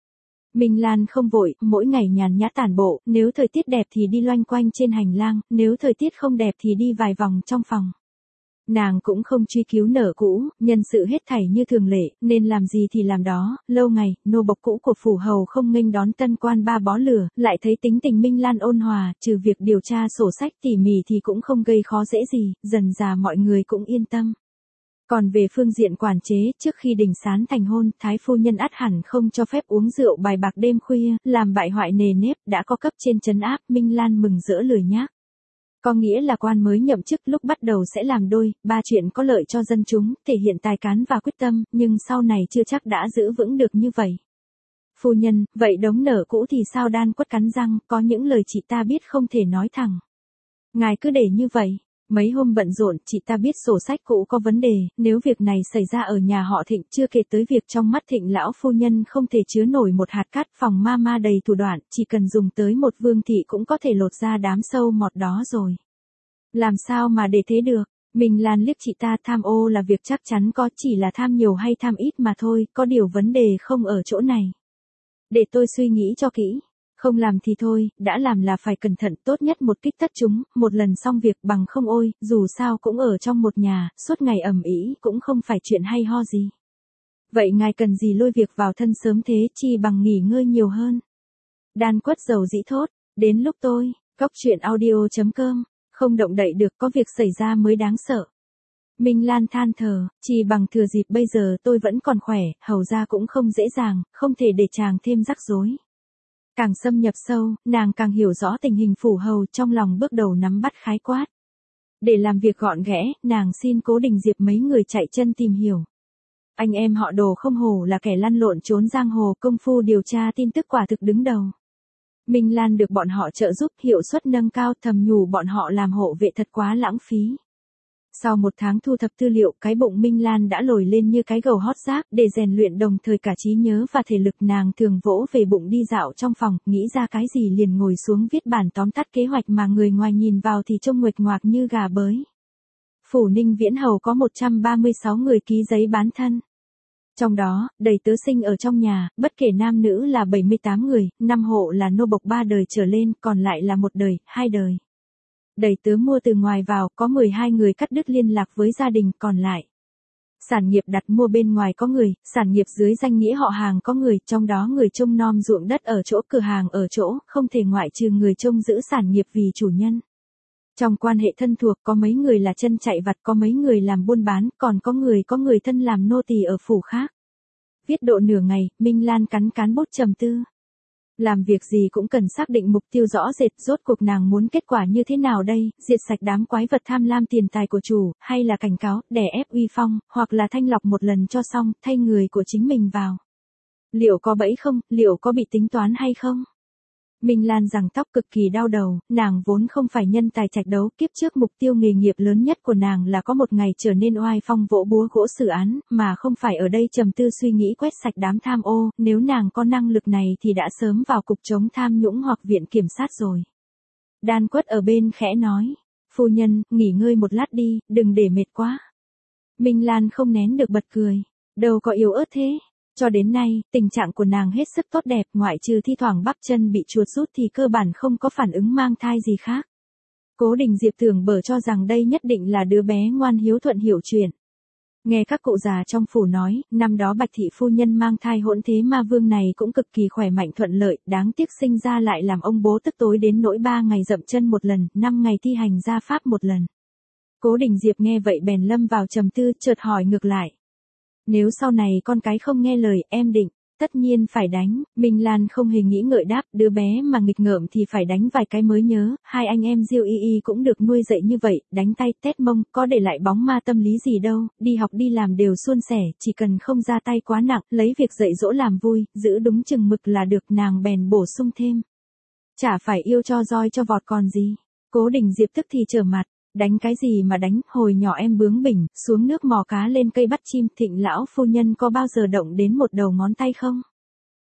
Minh Lan không vội, mỗi ngày nhàn nhã tản bộ, nếu thời tiết đẹp thì đi loanh quanh trên hành lang, nếu thời tiết không đẹp thì đi vài vòng trong phòng. Nàng cũng không truy cứu nợ cũ, nhân sự hết thảy như thường lệ, nên làm gì thì làm đó, lâu ngày, nô bộc cũ của phủ hầu không nghênh đón tân quan ba bó lửa, lại thấy tính tình Minh Lan ôn hòa, trừ việc điều tra sổ sách tỉ mỉ thì cũng không gây khó dễ gì, dần dà mọi người cũng yên tâm. Còn về phương diện quản chế, trước khi đình sán thành hôn, thái phu nhân ắt hẳn không cho phép uống rượu bài bạc đêm khuya, làm bại hoại nề nếp, đã có cấp trên trấn áp, Minh Lan mừng rỡ lười nhác. Có nghĩa là quan mới nhậm chức lúc bắt đầu sẽ làm đôi, ba chuyện có lợi cho dân chúng, thể hiện tài cán và quyết tâm, nhưng sau này chưa chắc đã giữ vững được như vậy. Phu nhân, vậy đống nợ cũ thì sao? Đan Quất cắn răng, có những lời chị ta biết không thể nói thẳng. Ngài cứ để như vậy. Mấy hôm bận rộn, chị ta biết sổ sách cũ có vấn đề, nếu việc này xảy ra ở nhà họ Thịnh, chưa kể tới việc trong mắt Thịnh lão phu nhân không thể chứa nổi một hạt cát, phòng ma ma đầy thủ đoạn, chỉ cần dùng tới một vương thị cũng có thể lột ra đám sâu mọt đó rồi. Làm sao mà để thế được? Minh Lan liếc chị ta, tham ô là việc chắc chắn có, chỉ là tham nhiều hay tham ít mà thôi, có điều vấn đề không ở chỗ này. Để tôi suy nghĩ cho kỹ. Không làm thì thôi, đã làm là phải cẩn thận, tốt nhất một kích tất chúng, một lần xong việc bằng không ôi, dù sao cũng ở trong một nhà, suốt ngày ầm ĩ cũng không phải chuyện hay ho gì. Vậy ngài cần gì lôi việc vào thân sớm thế, chi bằng nghỉ ngơi nhiều hơn. Đan Quất dầu dĩ thốt, đến lúc tôi, cóc truyện audio chấm com, không động đậy được, có việc xảy ra mới đáng sợ. Minh Lan than thở, chỉ bằng thừa dịp bây giờ tôi vẫn còn khỏe, hầu ra cũng không dễ dàng, không thể để chàng thêm rắc rối. Càng xâm nhập sâu, nàng càng hiểu rõ tình hình phủ hầu, trong lòng bước đầu nắm bắt khái quát. Để làm việc gọn ghẽ, nàng xin Cố Đình Diệp mấy người chạy chân tìm hiểu. Anh em họ Đồ không hổ là kẻ lăn lộn trốn giang hồ, công phu điều tra tin tức quả thực đứng đầu. Minh Lan được bọn họ trợ giúp, hiệu suất nâng cao, thầm nhủ bọn họ làm hộ vệ thật quá lãng phí. Sau một tháng thu thập tư liệu, cái bụng Minh Lan đã lồi lên như cái gầu hót rác, để rèn luyện đồng thời cả trí nhớ và thể lực, nàng thường vỗ về bụng đi dạo trong phòng, nghĩ ra cái gì liền ngồi xuống viết bản tóm tắt kế hoạch mà người ngoài nhìn vào thì trông nguệch ngoạc như gà bới. Phủ Ninh Viễn Hầu có một trăm ba mươi sáu người ký giấy bán thân. Trong đó, đầy tớ sinh ở trong nhà, bất kể nam nữ là bảy mươi tám người, năm hộ là nô bộc ba đời trở lên, còn lại là một đời, hai đời. Đầy tớ mua từ ngoài vào, có mười hai người cắt đứt liên lạc với gia đình, còn lại. Sản nghiệp đặt mua bên ngoài có người, sản nghiệp dưới danh nghĩa họ hàng có người, trong đó người trông nom ruộng đất ở chỗ, cửa hàng ở chỗ, không thể ngoại trừ người trông giữ sản nghiệp vì chủ nhân. Trong quan hệ thân thuộc có mấy người là chân chạy vặt, có mấy người làm buôn bán, còn có người có người thân làm nô tỳ ở phủ khác. Viết độ nửa ngày, Minh Lan cắn cán bút trầm tư. Làm việc gì cũng cần xác định mục tiêu rõ rệt, rốt cuộc nàng muốn kết quả như thế nào đây, diệt sạch đám quái vật tham lam tiền tài của chủ, hay là cảnh cáo, đè ép uy phong, hoặc là thanh lọc một lần cho xong, thay người của chính mình vào. Liệu có bẫy không, liệu có bị tính toán hay không? Minh Lan giằng tóc cực kỳ đau đầu, nàng vốn không phải nhân tài trạch đấu, kiếp trước mục tiêu nghề nghiệp lớn nhất của nàng là có một ngày trở nên oai phong vỗ búa gỗ xử án, mà không phải ở đây trầm tư suy nghĩ quét sạch đám tham ô, nếu nàng có năng lực này thì đã sớm vào cục chống tham nhũng hoặc viện kiểm sát rồi. Đan Quất ở bên khẽ nói, phu nhân, nghỉ ngơi một lát đi, đừng để mệt quá. Minh Lan không nén được bật cười, đâu có yếu ớt thế. Cho đến nay, tình trạng của nàng hết sức tốt đẹp, ngoại trừ thi thoảng bắp chân bị chuột rút thì cơ bản không có phản ứng mang thai gì khác. Cố Đình Diệp tưởng bở cho rằng đây nhất định là đứa bé ngoan hiếu thuận hiểu chuyện. Nghe các cụ già trong phủ nói, năm đó Bạch thị phu nhân mang thai hỗn thế ma vương này cũng cực kỳ khỏe mạnh thuận lợi, đáng tiếc sinh ra lại làm ông bố tức tối đến nỗi ba ngày dậm chân một lần, năm ngày thi hành gia pháp một lần. Cố Đình Diệp nghe vậy bèn lâm vào trầm tư, chợt hỏi ngược lại. Nếu sau này con cái không nghe lời, em định, tất nhiên phải đánh. Minh Lan không hề nghĩ ngợi đáp, đứa bé mà nghịch ngợm thì phải đánh vài cái mới nhớ, hai anh em Diêu Y Y cũng được nuôi dạy như vậy, đánh tay, tét mông, có để lại bóng ma tâm lý gì đâu, đi học đi làm đều suôn sẻ, chỉ cần không ra tay quá nặng, lấy việc dạy dỗ làm vui, giữ đúng chừng mực là được, nàng bèn bổ sung thêm. Chả phải yêu cho roi cho vọt còn gì. Cố Đình Diệp tức thì trở mặt. Đánh cái gì mà đánh, hồi nhỏ em bướng bỉnh, xuống nước mò cá lên cây bắt chim, Thịnh lão phu nhân có bao giờ động đến một đầu ngón tay không?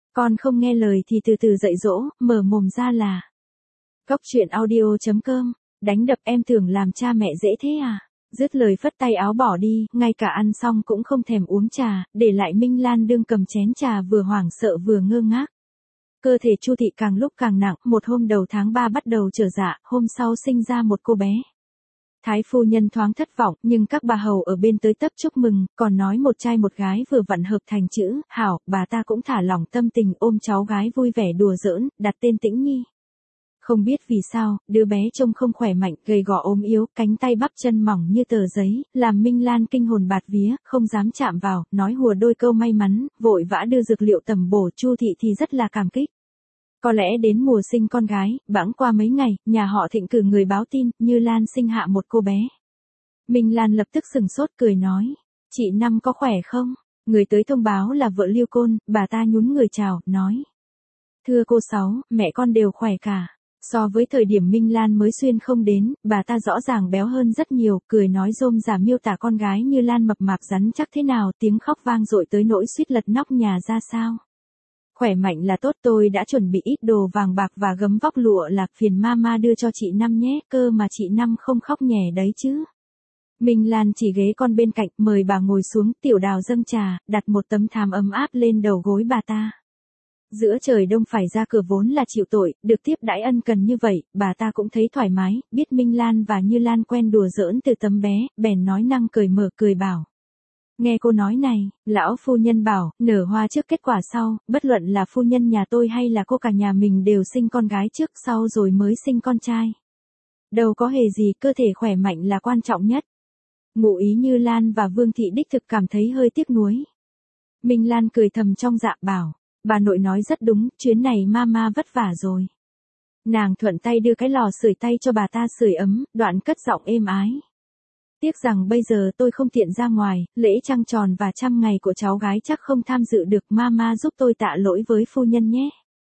Con không nghe lời thì từ từ dạy dỗ, mở mồm ra là. Cóc truyện audio.com, đánh đập em tưởng làm cha mẹ dễ thế à? Dứt lời phất tay áo bỏ đi, ngay cả ăn xong cũng không thèm uống trà, để lại Minh Lan đương cầm chén trà vừa hoảng sợ vừa ngơ ngác. Cơ thể Chu Thị càng lúc càng nặng, một hôm đầu tháng ba bắt đầu trở dạ, hôm sau sinh ra một cô bé. Thái phu nhân thoáng thất vọng, nhưng các bà hầu ở bên tới tấp chúc mừng, còn nói một trai một gái vừa vặn hợp thành chữ, hảo, bà ta cũng thả lỏng tâm tình ôm cháu gái vui vẻ đùa giỡn, đặt tên Tĩnh Nhi. Không biết vì sao, đứa bé trông không khỏe mạnh, gầy gò ốm yếu, cánh tay bắp chân mỏng như tờ giấy, làm Minh Lan kinh hồn bạt vía, không dám chạm vào, nói hùa đôi câu may mắn, vội vã đưa dược liệu tầm bổ. Chu Thị thì rất là cảm kích. Có lẽ đến mùa sinh con gái, bẵng qua mấy ngày, nhà họ Thịnh cử người báo tin, Như Lan sinh hạ một cô bé. Minh Lan lập tức sừng sốt cười nói, chị Năm có khỏe không? Người tới thông báo là vợ Lưu Côn, bà ta nhún người chào, nói. Thưa cô Sáu, mẹ con đều khỏe cả. So với thời điểm Minh Lan mới xuyên không đến, bà ta rõ ràng béo hơn rất nhiều, cười nói rôm rả miêu tả con gái Như Lan mập mạp rắn chắc thế nào, tiếng khóc vang dội tới nỗi suýt lật nóc nhà ra sao. Khỏe mạnh là tốt, tôi đã chuẩn bị ít đồ vàng bạc và gấm vóc lụa lạc, phiền mama đưa cho chị Năm nhé, cơ mà chị Năm không khóc nhè đấy chứ. Minh Lan chỉ ghế con bên cạnh, mời bà ngồi xuống, Tiểu Đào dâng trà, đặt một tấm thảm ấm áp lên đầu gối bà ta. Giữa trời đông phải ra cửa vốn là chịu tội, được tiếp đãi ân cần như vậy, bà ta cũng thấy thoải mái, biết Minh Lan và Như Lan quen đùa giỡn từ tấm bé, bèn nói năng cười mở cười bảo. Nghe cô nói này, lão phu nhân bảo, nở hoa trước kết quả sau, bất luận là phu nhân nhà tôi hay là cô cả nhà mình đều sinh con gái trước sau rồi mới sinh con trai. Đâu có hề gì, cơ thể khỏe mạnh là quan trọng nhất. Ngụ ý Như Lan và Vương Thị đích thực cảm thấy hơi tiếc nuối. Minh Lan cười thầm trong dạ bảo, bà nội nói rất đúng, chuyến này mama vất vả rồi. Nàng thuận tay đưa cái lò sưởi tay cho bà ta sưởi ấm, đoạn cất giọng êm ái. Tiếc rằng bây giờ tôi không tiện ra ngoài, lễ trăng tròn và trăm ngày của cháu gái chắc không tham dự được, mama giúp tôi tạ lỗi với phu nhân nhé.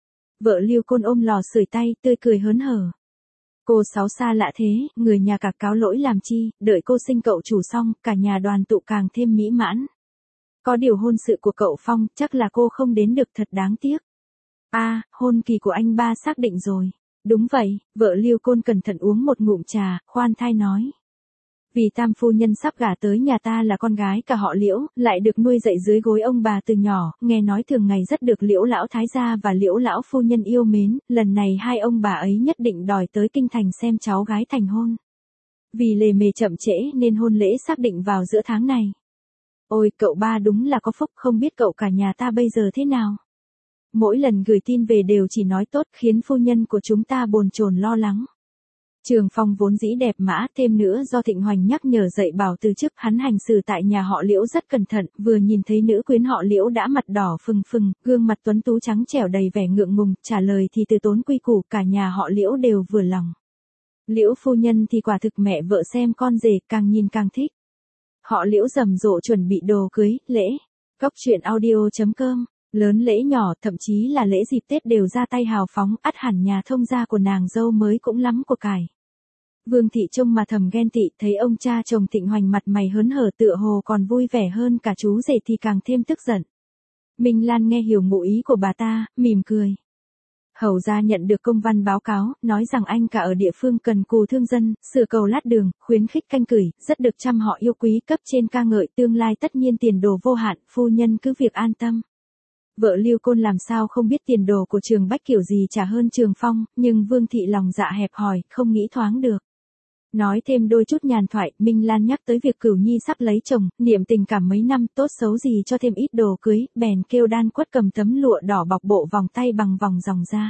Vợ Lưu Côn ôm lò sưởi tay, tươi cười hớn hở. Cô Sáu xa lạ thế, người nhà cả cáo lỗi làm chi, đợi cô sinh cậu chủ xong, cả nhà đoàn tụ càng thêm mỹ mãn. Có điều hôn sự của cậu Phong, chắc là cô không đến được, thật đáng tiếc. À, hôn kỳ của anh ba xác định rồi. Đúng vậy, vợ Lưu Côn cẩn thận uống một ngụm trà, khoan thai nói. Vì tam phu nhân sắp gả tới nhà ta là con gái cả họ Liễu, lại được nuôi dạy dưới gối ông bà từ nhỏ, nghe nói thường ngày rất được Liễu lão thái gia và Liễu lão phu nhân yêu mến, lần này hai ông bà ấy nhất định đòi tới kinh thành xem cháu gái thành hôn. Vì lề mề chậm trễ nên hôn lễ xác định vào giữa tháng này. Ôi, cậu ba đúng là có phúc, không biết cậu cả nhà ta bây giờ thế nào. Mỗi lần gửi tin về đều chỉ nói tốt, khiến phu nhân của chúng ta bồn chồn lo lắng. Trường Phong vốn dĩ đẹp mã, thêm nữa do Thịnh Hoành nhắc nhở dạy bảo từ chức, hắn hành xử tại nhà họ Liễu rất cẩn thận, vừa nhìn thấy nữ quyến họ Liễu đã mặt đỏ phừng phừng, gương mặt tuấn tú trắng trẻo đầy vẻ ngượng ngùng, trả lời thì từ tốn quy củ, cả nhà họ Liễu đều vừa lòng. Liễu phu nhân thì quả thực mẹ vợ xem con rể, càng nhìn càng thích. Họ Liễu rầm rộ chuẩn bị đồ cưới, lễ. Cóc truyện audio.com, lớn lễ nhỏ, thậm chí là lễ dịp Tết đều ra tay hào phóng, ắt hẳn nhà thông gia của nàng dâu mới cũng lắm của cải. Vương Thị trông mà thầm ghen tị, thấy ông cha chồng Thịnh Hoành mặt mày hớn hở tựa hồ còn vui vẻ hơn cả chú rể thì càng thêm tức giận. Minh Lan nghe hiểu ngụ ý của bà ta, mỉm cười. Hầu gia nhận được công văn báo cáo, nói rằng anh cả ở địa phương cần cù thương dân, sửa cầu lát đường, khuyến khích canh cửi, rất được trăm họ yêu quý, cấp trên ca ngợi, tương lai tất nhiên tiền đồ vô hạn, phu nhân cứ việc an tâm. Vợ Lưu Côn làm sao không biết tiền đồ của Trường Bách kiểu gì trả hơn Trường Phong, nhưng Vương Thị lòng dạ hẹp hòi, không nghĩ thoáng được. Nói thêm đôi chút nhàn thoại, Minh Lan nhắc tới việc Cửu Nhi sắp lấy chồng, niệm tình cảm mấy năm, tốt xấu gì cho thêm ít đồ cưới, bèn kêu Đan Quất cầm tấm lụa đỏ bọc bộ vòng tay bằng vòng ròng ra.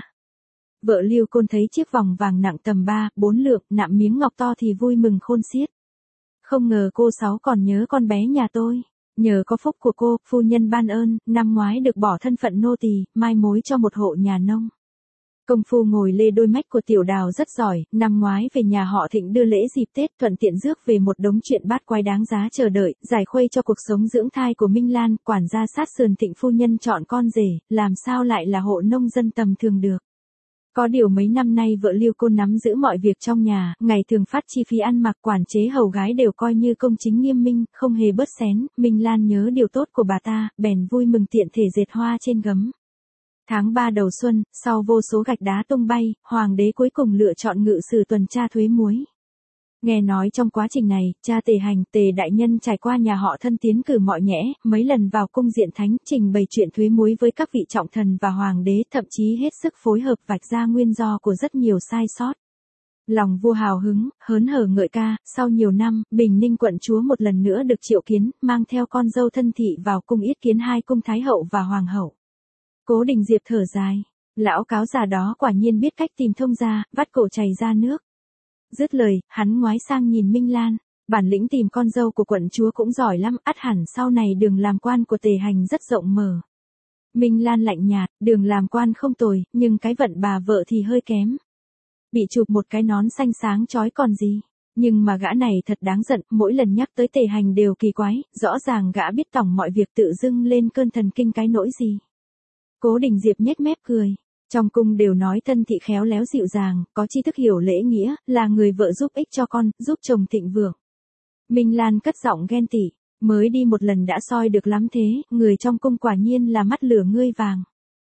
Vợ Lưu Côn thấy chiếc vòng vàng nặng tầm ba, bốn lượng, nạm miếng ngọc to thì vui mừng khôn xiết. Không ngờ cô Sáu còn nhớ con bé nhà tôi. Nhờ có phúc của cô, phu nhân ban ơn, năm ngoái được bỏ thân phận nô tỳ, mai mối cho một hộ nhà nông. Công phu ngồi lê đôi mách của Tiểu Đào rất giỏi, năm ngoái về nhà họ Thịnh đưa lễ dịp Tết, thuận tiện rước về một đống chuyện bát quái đáng giá chờ đợi, giải khuây cho cuộc sống dưỡng thai của Minh Lan, quản gia sát sườn Thịnh phu nhân chọn con rể, làm sao lại là hộ nông dân tầm thường được. Có điều mấy năm nay vợ Lưu Côn nắm giữ mọi việc trong nhà, ngày thường phát chi phí ăn mặc, quản chế hầu gái đều coi như công chính nghiêm minh, không hề bớt xén. Minh Lan nhớ điều tốt của bà ta, bèn vui mừng tiện thể dệt hoa trên gấm. Tháng ba đầu xuân, sau vô số gạch đá tung bay, hoàng đế cuối cùng lựa chọn ngự sử tuần tra thuế muối. Nghe nói trong quá trình này, cha Tề Hành, Tề đại nhân trải qua nhà họ thân tiến cử mọi nhẽ, mấy lần vào cung diện thánh, trình bày chuyện thuế muối với các vị trọng thần và hoàng đế, thậm chí hết sức phối hợp vạch ra nguyên do của rất nhiều sai sót. Lòng vua hào hứng, hớn hở ngợi ca, sau nhiều năm, Bình Ninh quận chúa một lần nữa được triệu kiến, mang theo con dâu thân thị vào cung yết kiến hai cung thái hậu và hoàng hậu. Cố Đình Diệp thở dài, lão cáo già đó quả nhiên biết cách tìm thông ra, vắt cổ chảy ra nước. Dứt lời, hắn ngoái sang nhìn Minh Lan, bản lĩnh tìm con dâu của quận chúa cũng giỏi lắm, ắt hẳn sau này đường làm quan của Tề Hành rất rộng mở. Minh Lan lạnh nhạt, đường làm quan không tồi, nhưng cái vận bà vợ thì hơi kém. Bị chụp một cái nón xanh sáng chói còn gì. Nhưng mà gã này thật đáng giận, mỗi lần nhắc tới Tề Hành đều kỳ quái, rõ ràng gã biết tổng mọi việc tự dưng lên cơn thần kinh cái nỗi gì. Cố Đình Diệp nhếch mép cười. Trong cung đều nói thân thị khéo léo dịu dàng, có tri thức hiểu lễ nghĩa, là người vợ giúp ích cho con, giúp chồng thịnh vượng. Minh Lan cất giọng ghen tị, mới đi một lần đã soi được lắm thế, người trong cung quả nhiên là mắt lửa ngươi vàng.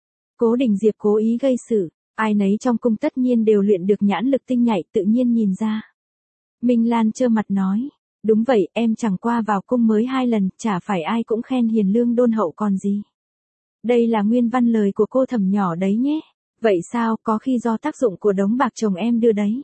Cố Đình Diệp cố ý gây sự, ai nấy trong cung tất nhiên đều luyện được nhãn lực tinh nhạy tự nhiên nhìn ra. Minh Lan trơ mặt nói, đúng vậy, em chẳng qua vào cung mới hai lần, chả phải ai cũng khen hiền lương đôn hậu còn gì. Đây là nguyên văn lời của cô thẩm nhỏ đấy nhé. Vậy sao, có khi do tác dụng của đống bạc chồng em đưa đấy.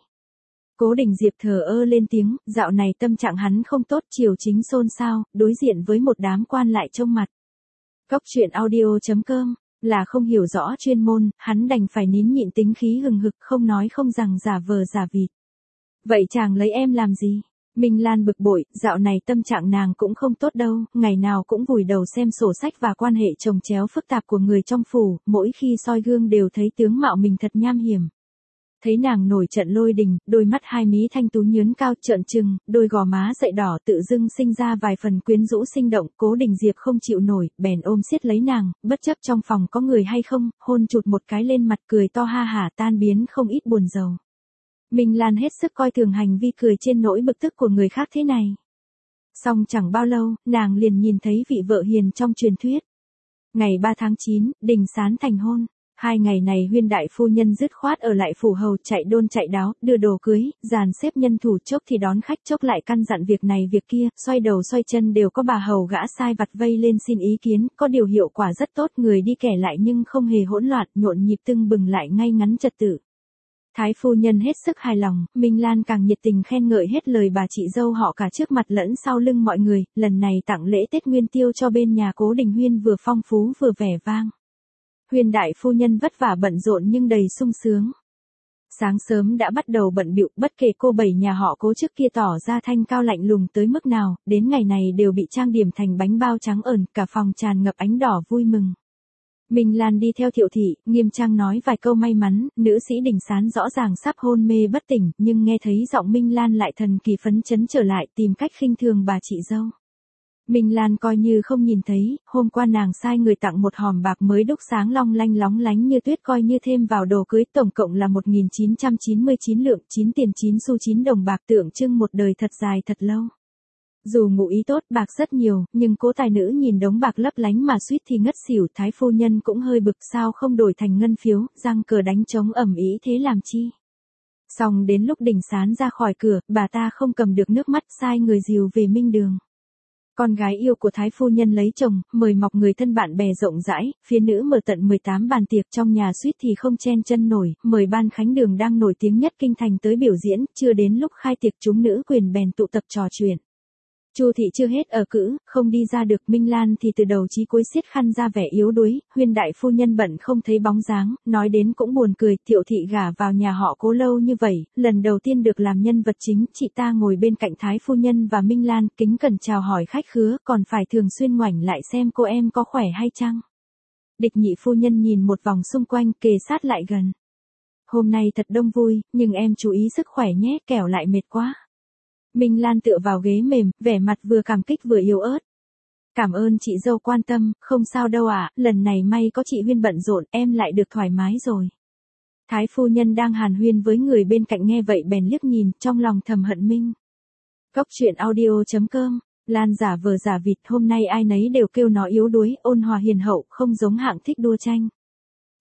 Cố Đình Diệp thờ ơ lên tiếng, dạo này tâm trạng hắn không tốt, triều chính xôn xao, đối diện với một đám quan lại trông mặt. Cốc truyện audio chấm com, là không hiểu rõ chuyên môn, hắn đành phải nín nhịn tính khí hừng hực không nói không rằng giả vờ giả vịt. Vậy chàng lấy em làm gì? Minh Lan bực bội, dạo này tâm trạng nàng cũng không tốt đâu, ngày nào cũng vùi đầu xem sổ sách và quan hệ chồng chéo phức tạp của người trong phủ, mỗi khi soi gương đều thấy tướng mạo mình thật nham hiểm. Thấy nàng nổi trận lôi đình, đôi mắt hai mí thanh tú nhướn cao trợn trừng, đôi gò má dậy đỏ tự dưng sinh ra vài phần quyến rũ sinh động, Cố Đình Diệp không chịu nổi, bèn ôm siết lấy nàng, bất chấp trong phòng có người hay không, hôn chụt một cái lên mặt cười to ha hả tan biến không ít buồn rầu. Minh Lan hết sức coi thường hành vi cười trên nỗi bực tức của người khác thế này. Xong chẳng bao lâu, nàng liền nhìn thấy vị vợ hiền trong truyền thuyết. Ngày ba tháng chín, Đình Sán thành hôn. Hai ngày này Huyên đại phu nhân dứt khoát ở lại phủ hầu chạy đôn chạy đáo, đưa đồ cưới, dàn xếp nhân thủ chốc thì đón khách chốc lại căn dặn việc này việc kia, xoay đầu xoay chân đều có bà hầu gã sai vặt vây lên xin ý kiến, có điều hiệu quả rất tốt, người đi kẻ lại nhưng không hề hỗn loạn, nhộn nhịp tưng bừng lại ngay ngắn trật tự. Thái phu nhân hết sức hài lòng, Minh Lan càng nhiệt tình khen ngợi hết lời bà chị dâu họ cả trước mặt lẫn sau lưng mọi người, lần này tặng lễ Tết Nguyên Tiêu cho bên nhà Cố Đình Huyên vừa phong phú vừa vẻ vang. Huyên đại phu nhân vất vả bận rộn nhưng đầy sung sướng. Sáng sớm đã bắt đầu bận bịu, bất kể cô bảy nhà họ Cố trước kia tỏ ra thanh cao lạnh lùng tới mức nào, đến ngày này đều bị trang điểm thành bánh bao trắng ẩn, cả phòng tràn ngập ánh đỏ vui mừng. Minh Lan đi theo Thiệu thị, nghiêm trang nói vài câu may mắn, nữ sĩ Đình Sán rõ ràng sắp hôn mê bất tỉnh, nhưng nghe thấy giọng Minh Lan lại thần kỳ phấn chấn trở lại, tìm cách khinh thường bà chị dâu. Minh Lan coi như không nhìn thấy, hôm qua nàng sai người tặng một hòm bạc mới đúc sáng long lanh lóng lánh như tuyết coi như thêm vào đồ cưới, tổng cộng là một nghìn chín trăm chín mươi chín lượng, chín tiền chín xu chín đồng bạc tượng trưng một đời thật dài thật lâu. Dù ngụ ý tốt bạc rất nhiều, nhưng cố tài nữ nhìn đống bạc lấp lánh mà suýt thì ngất xỉu, thái phu nhân cũng hơi bực sao không đổi thành ngân phiếu, răng cờ đánh trống ầm ĩ thế làm chi. Xong đến lúc Đình Sán ra khỏi cửa, bà ta không cầm được nước mắt sai người dìu về Minh Đường. Con gái yêu của thái phu nhân lấy chồng, mời mọc người thân bạn bè rộng rãi, phía nữ mở tận mười tám bàn tiệc trong nhà suýt thì không chen chân nổi, mời ban Khánh Đường đang nổi tiếng nhất kinh thành tới biểu diễn, chưa đến lúc khai tiệc chúng nữ quyền bèn tụ tập trò chuyện. Chu thị chưa hết ở cữ, không đi ra được, Minh Lan thì từ đầu chí cuối siết khăn ra vẻ yếu đuối, Huyên đại phu nhân bận không thấy bóng dáng, nói đến cũng buồn cười, Thiệu thị gả vào nhà họ Cố lâu như vậy, lần đầu tiên được làm nhân vật chính, chị ta ngồi bên cạnh thái phu nhân và Minh Lan, kính cẩn chào hỏi khách khứa, còn phải thường xuyên ngoảnh lại xem cô em có khỏe hay chăng. Địch nhị phu nhân nhìn một vòng xung quanh, kề sát lại gần. Hôm nay thật đông vui, nhưng em chú ý sức khỏe nhé, kẻo lại mệt quá. Minh Lan tựa vào ghế mềm, vẻ mặt vừa cảm kích vừa yếu ớt. Cảm ơn chị dâu quan tâm, không sao đâu ạ, à, lần này may có chị Huyên bận rộn, em lại được thoải mái rồi. Thái phu nhân đang hàn huyên với người bên cạnh nghe vậy bèn liếc nhìn, trong lòng thầm hận Minh. Cốc truyện audio chấm com, Lan giả vờ giả vịt, hôm nay ai nấy đều kêu nó yếu đuối, ôn hòa hiền hậu, không giống hạng thích đua tranh.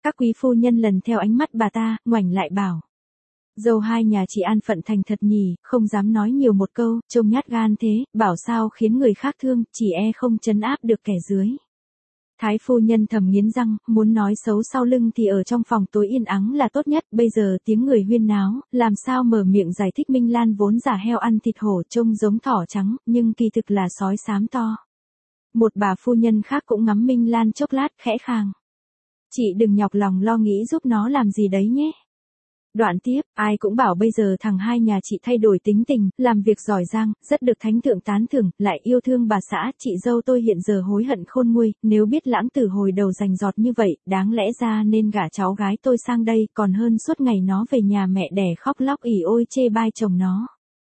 Các quý phu nhân lần theo ánh mắt bà ta, ngoảnh lại bảo. Dâu hai nhà chị an phận thành thật nhỉ, không dám nói nhiều một câu, trông nhát gan thế, bảo sao khiến người khác thương, chỉ e không trấn áp được kẻ dưới. Thái phu nhân thầm nghiến răng, muốn nói xấu sau lưng thì ở trong phòng tối yên ắng là tốt nhất, bây giờ tiếng người huyên náo, làm sao mở miệng giải thích Minh Lan vốn giả heo ăn thịt hổ trông giống thỏ trắng, nhưng kỳ thực là sói xám to. Một bà phu nhân khác cũng ngắm Minh Lan chốc lát, khẽ khàng. Chị đừng nhọc lòng lo nghĩ giúp nó làm gì đấy nhé. Đoạn tiếp, ai cũng bảo bây giờ thằng hai nhà chị thay đổi tính tình, làm việc giỏi giang, rất được thánh thượng tán thưởng, lại yêu thương bà xã, chị dâu tôi hiện giờ hối hận khôn nguôi, nếu biết lãng tử hồi đầu rành giọt như vậy, đáng lẽ ra nên gả cháu gái tôi sang đây, còn hơn suốt ngày nó về nhà mẹ đẻ khóc lóc ỉ ôi chê bai chồng nó.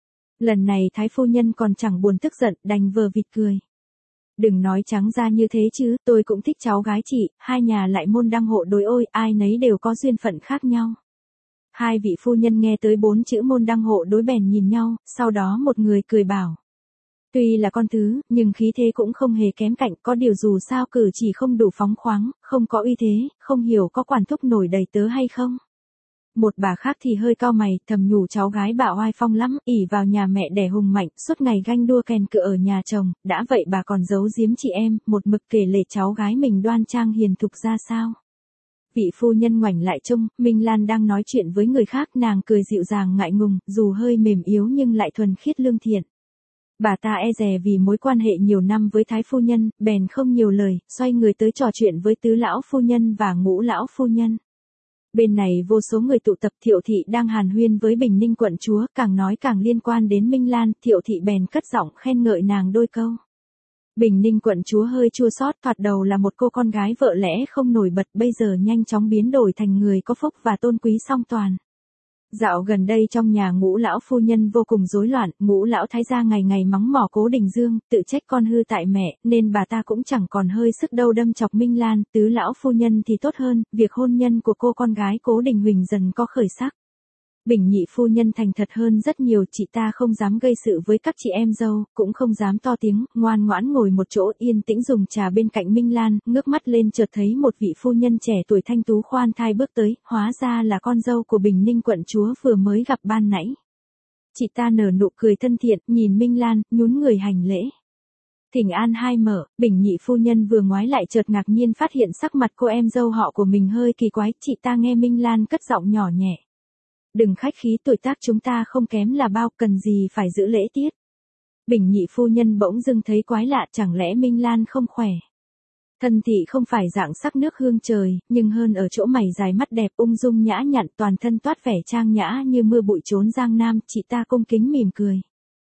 Lần này thái phu nhân còn chẳng buồn tức giận, đành vờ vịt cười. Đừng nói trắng ra như thế chứ, tôi cũng thích cháu gái chị, hai nhà lại môn đăng hộ đối ôi, ai nấy đều có duyên phận khác nhau. Hai vị phu nhân nghe tới bốn chữ môn đăng hộ đối bèn nhìn nhau, sau đó một người cười bảo. Tuy là con thứ, nhưng khí thế cũng không hề kém cạnh, có điều dù sao cử chỉ không đủ phóng khoáng, không có uy thế, không hiểu có quản thúc nổi đầy tớ hay không. Một bà khác thì hơi cau mày, thầm nhủ cháu gái bà oai phong lắm, ỉ vào nhà mẹ đẻ hùng mạnh, suốt ngày ganh đua kèn cựa ở nhà chồng, đã vậy bà còn giấu giếm chị em, một mực kể lể cháu gái mình đoan trang hiền thục ra sao. Vị phu nhân ngoảnh lại trông, Minh Lan đang nói chuyện với người khác, nàng cười dịu dàng ngại ngùng, dù hơi mềm yếu nhưng lại thuần khiết lương thiện. Bà ta e dè vì mối quan hệ nhiều năm với thái phu nhân, bèn không nhiều lời, xoay người tới trò chuyện với tứ lão phu nhân và ngũ lão phu nhân. Bên này vô số người tụ tập, Thiệu thị đang hàn huyên với Bình Ninh quận chúa, càng nói càng liên quan đến Minh Lan, Thiệu thị bèn cất giọng khen ngợi nàng đôi câu. Bình Ninh quận chúa hơi chua xót, thoạt đầu là một cô con gái vợ lẽ không nổi bật, bây giờ nhanh chóng biến đổi thành người có phúc và tôn quý song toàn. Dạo gần đây trong nhà ngũ lão phu nhân vô cùng rối loạn, ngũ lão thái gia ngày ngày mắng mỏ Cố Đình Dương, tự trách con hư tại mẹ, nên bà ta cũng chẳng còn hơi sức đâu đâm chọc Minh Lan, tứ lão phu nhân thì tốt hơn, việc hôn nhân của cô con gái Cố Đình Huỳnh dần có khởi sắc. Bình nhị phu nhân thành thật hơn rất nhiều, chị ta không dám gây sự với các chị em dâu, cũng không dám to tiếng, ngoan ngoãn ngồi một chỗ yên tĩnh dùng trà bên cạnh Minh Lan, ngước mắt lên chợt thấy một vị phu nhân trẻ tuổi thanh tú khoan thai bước tới, hóa ra là con dâu của Bình Ninh quận chúa vừa mới gặp ban nãy. Chị ta nở nụ cười thân thiện, nhìn Minh Lan, nhún người hành lễ. Thỉnh an hai mở, Bình nhị phu nhân vừa ngoái lại chợt ngạc nhiên phát hiện sắc mặt cô em dâu họ của mình hơi kỳ quái, chị ta nghe Minh Lan cất giọng nhỏ nhẹ. Đừng khách khí, tuổi tác chúng ta không kém là bao, cần gì phải giữ lễ tiết. Bình nhị phu nhân bỗng dưng thấy quái lạ, chẳng lẽ Minh Lan không khỏe. Thân thị không phải dạng sắc nước hương trời, nhưng hơn ở chỗ mày dài mắt đẹp ung dung nhã nhặn, toàn thân toát vẻ trang nhã như mưa bụi trốn giang nam, chị ta cung kính mỉm cười.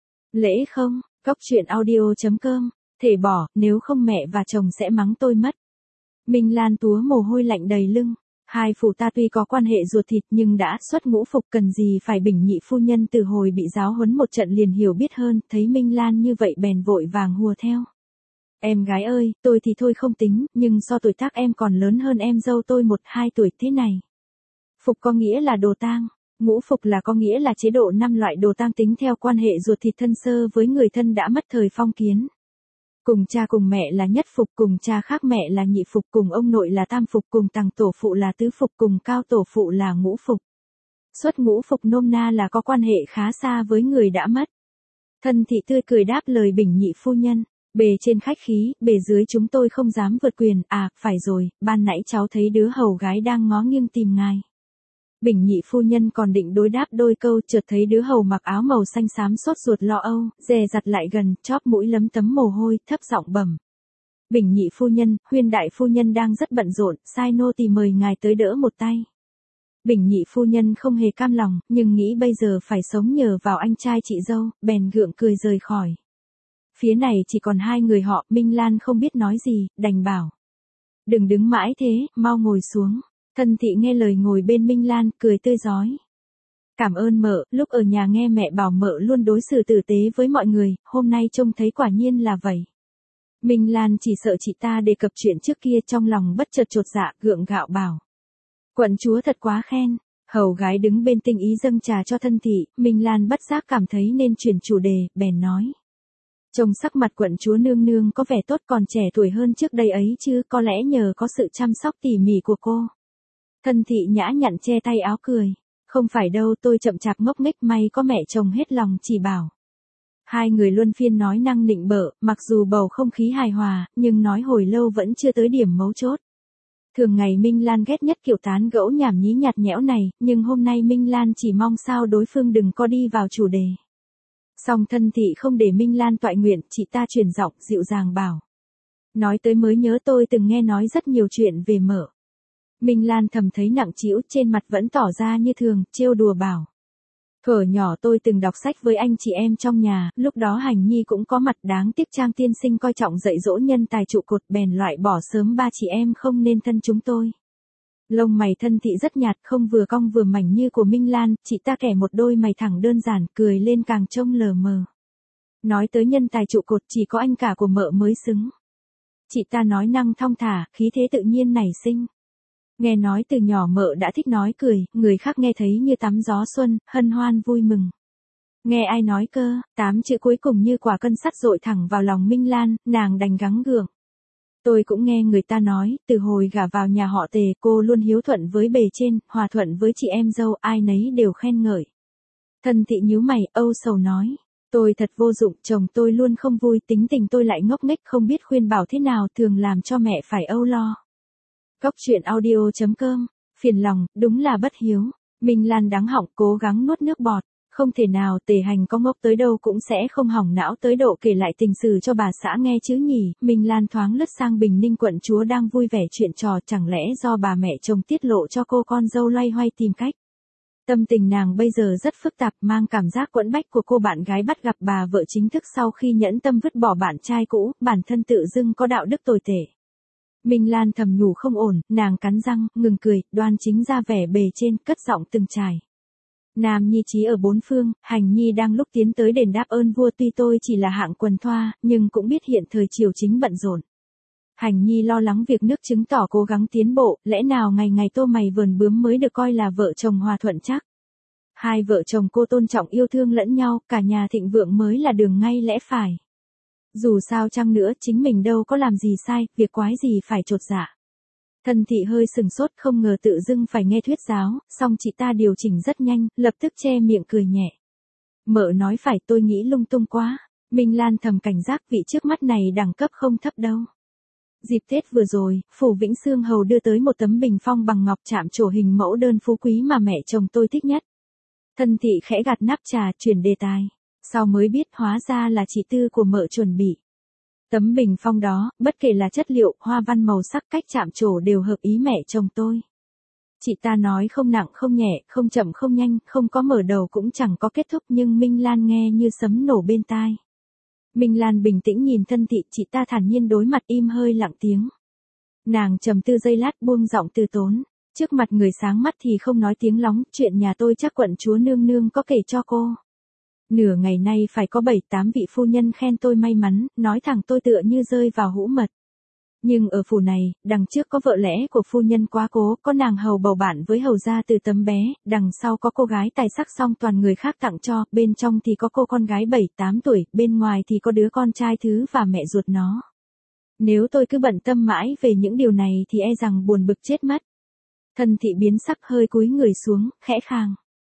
Lễ không, cóc truyện audio chấm com, thể bỏ, nếu không mẹ và chồng sẽ mắng tôi mất. Minh Lan túa mồ hôi lạnh đầy lưng. Hai phụ ta tuy có quan hệ ruột thịt nhưng đã xuất ngũ phục, cần gì phải. Bình nhị phu nhân từ hồi bị giáo huấn một trận liền hiểu biết hơn, thấy Minh Lan như vậy bèn vội vàng hùa theo. Em gái ơi, tôi thì thôi không tính, nhưng so tuổi tác em còn lớn hơn em dâu tôi một hai tuổi thế này. Phục có nghĩa là đồ tang, ngũ phục là có nghĩa là chế độ năm loại đồ tang tính theo quan hệ ruột thịt thân sơ với người thân đã mất thời phong kiến. Cùng cha cùng mẹ là nhất phục, cùng cha khác mẹ là nhị phục, cùng ông nội là tam phục, cùng tằng tổ phụ là tứ phục, cùng cao tổ phụ là ngũ phục. Xuất ngũ phục nôm na là có quan hệ khá xa với người đã mất. Thân thị tươi cười đáp lời Bình nhị phu nhân, bề trên khách khí, bề dưới chúng tôi không dám vượt quyền, à, phải rồi, ban nãy cháu thấy đứa hầu gái đang ngó nghiêng tìm ngài. Bình nhị phu nhân còn định đối đáp đôi câu, chợt thấy đứa hầu mặc áo màu xanh xám sốt ruột lo âu, dè dặt lại gần, chóp mũi lấm tấm mồ hôi, thấp giọng bẩm. Bình nhị phu nhân, Huyên đại phu nhân đang rất bận rộn, sai nô tỳ mời ngài tới đỡ một tay. Bình nhị phu nhân không hề cam lòng, nhưng nghĩ bây giờ phải sống nhờ vào anh trai chị dâu, bèn gượng cười rời khỏi. Phía này chỉ còn hai người họ, Minh Lan không biết nói gì, đành bảo. Đừng đứng mãi thế, mau ngồi xuống. Thân thị nghe lời ngồi bên Minh Lan, cười tươi rói. Cảm ơn mợ, lúc ở nhà nghe mẹ bảo mợ luôn đối xử tử tế với mọi người, hôm nay trông thấy quả nhiên là vậy. Minh Lan chỉ sợ chị ta đề cập chuyện trước kia, trong lòng bất chợt chột dạ, gượng gạo bảo. Quận chúa thật quá khen. Hầu gái đứng bên tinh ý dâng trà cho thân thị, Minh Lan bất giác cảm thấy nên chuyển chủ đề, bèn nói. Trông sắc mặt quận chúa nương nương có vẻ tốt, còn trẻ tuổi hơn trước đây ấy chứ, có lẽ nhờ có sự chăm sóc tỉ mỉ của cô. Thân thị nhã nhặn che tay áo cười. Không phải đâu, tôi chậm chạp ngốc nghếch, may có mẹ chồng hết lòng chỉ bảo. Hai người luân phiên nói năng nịnh bợ, mặc dù bầu không khí hài hòa, nhưng nói hồi lâu vẫn chưa tới điểm mấu chốt. Thường ngày Minh Lan ghét nhất kiểu tán gẫu nhảm nhí nhạt nhẽo này, nhưng hôm nay Minh Lan chỉ mong sao đối phương đừng có đi vào chủ đề. Song thân thị không để Minh Lan toại nguyện, chị ta chuyển giọng dịu dàng bảo. Nói tới mới nhớ tôi từng nghe nói rất nhiều chuyện về mợ. Minh Lan thầm thấy nặng trĩu, trên mặt vẫn tỏ ra như thường, trêu đùa bảo. Thuở nhỏ tôi từng đọc sách với anh chị em trong nhà, lúc đó Hành Nhi cũng có mặt, đáng tiếc Trang tiên sinh coi trọng dạy dỗ nhân tài trụ cột, bèn loại bỏ sớm ba chị em không nên thân chúng tôi. Lông mày thân thị rất nhạt, không vừa cong vừa mảnh như của Minh Lan, chị ta kẻ một đôi mày thẳng đơn giản, cười lên càng trông lờ mờ. Nói tới nhân tài trụ cột chỉ có anh cả của mợ mới xứng. Chị ta nói năng thong thả, khí thế tự nhiên nảy sinh. Nghe nói từ nhỏ mợ đã thích nói cười, người khác nghe thấy như tắm gió xuân, hân hoan vui mừng. Nghe ai nói cơ, tám chữ cuối cùng như quả cân sắt dội thẳng vào lòng Minh Lan, nàng đành gắng gượng. Tôi cũng nghe người ta nói, từ hồi gả vào nhà họ Tề, cô luôn hiếu thuận với bề trên, hòa thuận với chị em dâu, ai nấy đều khen ngợi. Thân thị nhíu mày, âu sầu nói. Tôi thật vô dụng, chồng tôi luôn không vui, tính tình tôi lại ngốc nghếch, không biết khuyên bảo thế nào, thường làm cho mẹ phải âu lo. Góc truyện audio chấm com, phiền lòng, đúng là bất hiếu. Minh Lan đắng họng, cố gắng nuốt nước bọt. Không thể nào, Tề Hành có ngốc tới đâu cũng sẽ không hỏng não tới độ kể lại tình sử cho bà xã nghe chứ nhỉ. Minh Lan thoáng lướt sang Bình Ninh quận chúa đang vui vẻ chuyện trò, chẳng lẽ do bà mẹ chồng tiết lộ cho cô con dâu loay hoay tìm cách. Tâm tình nàng bây giờ rất phức tạp, mang cảm giác quẫn bách của cô bạn gái bắt gặp bà vợ chính thức sau khi nhẫn tâm vứt bỏ bạn trai cũ, bản thân tự dưng có đạo đức tồi tệ. Minh Lan thầm nhủ không ổn, nàng cắn răng, ngừng cười, đoan chính ra vẻ bề trên, cất giọng từng trải. Nam Nhi trí ở bốn phương, Hành Nhi đang lúc tiến tới đền đáp ơn vua, tuy tôi chỉ là hạng quần thoa, nhưng cũng biết hiện thời triều chính bận rộn. Hành Nhi lo lắng việc nước chứng tỏ cố gắng tiến bộ, lẽ nào ngày ngày tô mày vườn bướm mới được coi là vợ chồng hòa thuận chắc. Hai vợ chồng cô tôn trọng yêu thương lẫn nhau, cả nhà thịnh vượng mới là đường ngay lẽ phải. Dù sao chăng nữa, chính mình đâu có làm gì sai, việc quái gì phải chột dạ. Thân thị hơi sừng sốt, không ngờ tự dưng phải nghe thuyết giáo, song chị ta điều chỉnh rất nhanh, lập tức che miệng cười nhẹ. Mợ nói phải, tôi nghĩ lung tung quá. Minh Lan thầm cảnh giác, vị trước mắt này đẳng cấp không thấp đâu. Dịp Tết vừa rồi, Phủ Vĩnh Sương Hầu đưa tới một tấm bình phong bằng ngọc chạm trổ hình mẫu đơn phú quý mà mẹ chồng tôi thích nhất. Thân thị khẽ gạt nắp trà, chuyển đề tài. Sau mới biết hóa ra là chị tư của mợ chuẩn bị. Tấm bình phong đó, bất kể là chất liệu, hoa văn màu sắc, cách chạm trổ đều hợp ý mẹ chồng tôi. Chị ta nói không nặng không nhẹ, không chậm không nhanh, không có mở đầu cũng chẳng có kết thúc, nhưng Minh Lan nghe như sấm nổ bên tai. Minh Lan bình tĩnh nhìn thân thị, chị ta thản nhiên đối mặt, im hơi lặng tiếng. Nàng trầm tư giây lát, buông giọng từ tốn. Trước mặt người sáng mắt thì không nói tiếng lóng, chuyện nhà tôi chắc quận chúa nương nương có kể cho cô. Nửa ngày nay phải có bảy tám vị phu nhân khen tôi may mắn, nói thẳng tôi tựa như rơi vào hũ mật. Nhưng ở phủ này, đằng trước có vợ lẽ của phu nhân quá cố, có nàng hầu bầu bạn với hầu gia từ tấm bé, đằng sau có cô gái tài sắc song toàn người khác tặng cho, bên trong thì có cô con gái bảy tám tuổi, bên ngoài thì có đứa con trai thứ và mẹ ruột nó. Nếu tôi cứ bận tâm mãi về những điều này thì e rằng buồn bực chết mất. Thân thị biến sắc, hơi cúi người xuống, khẽ khàng.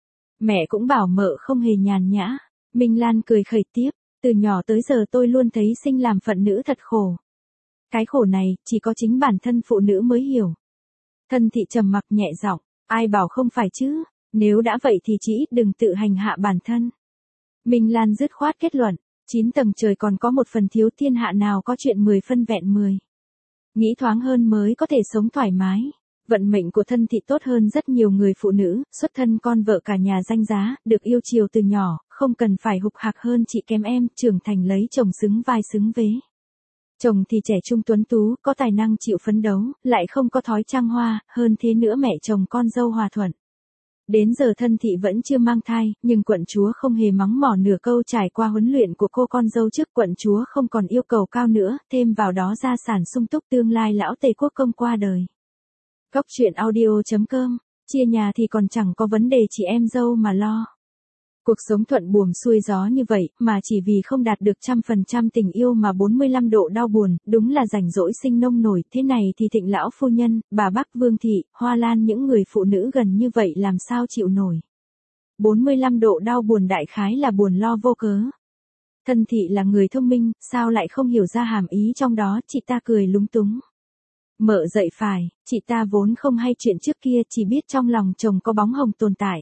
Mẹ cũng bảo mợ không hề nhàn nhã. Minh Lan cười khẩy tiếp, từ nhỏ tới giờ tôi luôn thấy sinh làm phận nữ thật khổ. Cái khổ này, chỉ có chính bản thân phụ nữ mới hiểu. Thân thị trầm mặc nhẹ giọng, ai bảo không phải chứ, nếu đã vậy thì chỉ ít đừng tự hành hạ bản thân. Minh Lan dứt khoát kết luận, chín tầng trời còn có một phần thiếu, thiên hạ nào có chuyện mười phân vẹn mười. Nghĩ thoáng hơn mới có thể sống thoải mái. Vận mệnh của thân thị tốt hơn rất nhiều người phụ nữ, xuất thân con vợ cả nhà danh giá, được yêu chiều từ nhỏ, không cần phải hục hạc hơn chị kém em, trưởng thành lấy chồng xứng vai xứng vế. Chồng thì trẻ trung tuấn tú, có tài năng chịu phấn đấu, lại không có thói trăng hoa, hơn thế nữa mẹ chồng con dâu hòa thuận. Đến giờ thân thị vẫn chưa mang thai, nhưng quận chúa không hề mắng mỏ nửa câu, trải qua huấn luyện của cô con dâu trước, quận chúa không còn yêu cầu cao nữa, thêm vào đó gia sản sung túc, tương lai lão Tề quốc công qua đời. Góc truyện audio chấm com, chia nhà thì còn chẳng có vấn đề chị em dâu mà lo. Cuộc sống thuận buồm xuôi gió như vậy, mà chỉ vì không đạt được trăm phần trăm tình yêu mà bốn mươi lăm độ đau buồn, đúng là rảnh rỗi sinh nông nổi. Thế này thì Thịnh lão phu nhân, bà Bắc Vương thị, Hoa Lan những người phụ nữ gần như vậy làm sao chịu nổi. bốn mươi lăm độ đau buồn đại khái là buồn lo vô cớ. Thân thị là người thông minh, sao lại không hiểu ra hàm ý trong đó, chị ta cười lúng túng. Mợ dậy phải, chị ta vốn không hay chuyện trước kia, chỉ biết trong lòng chồng có bóng hồng tồn tại.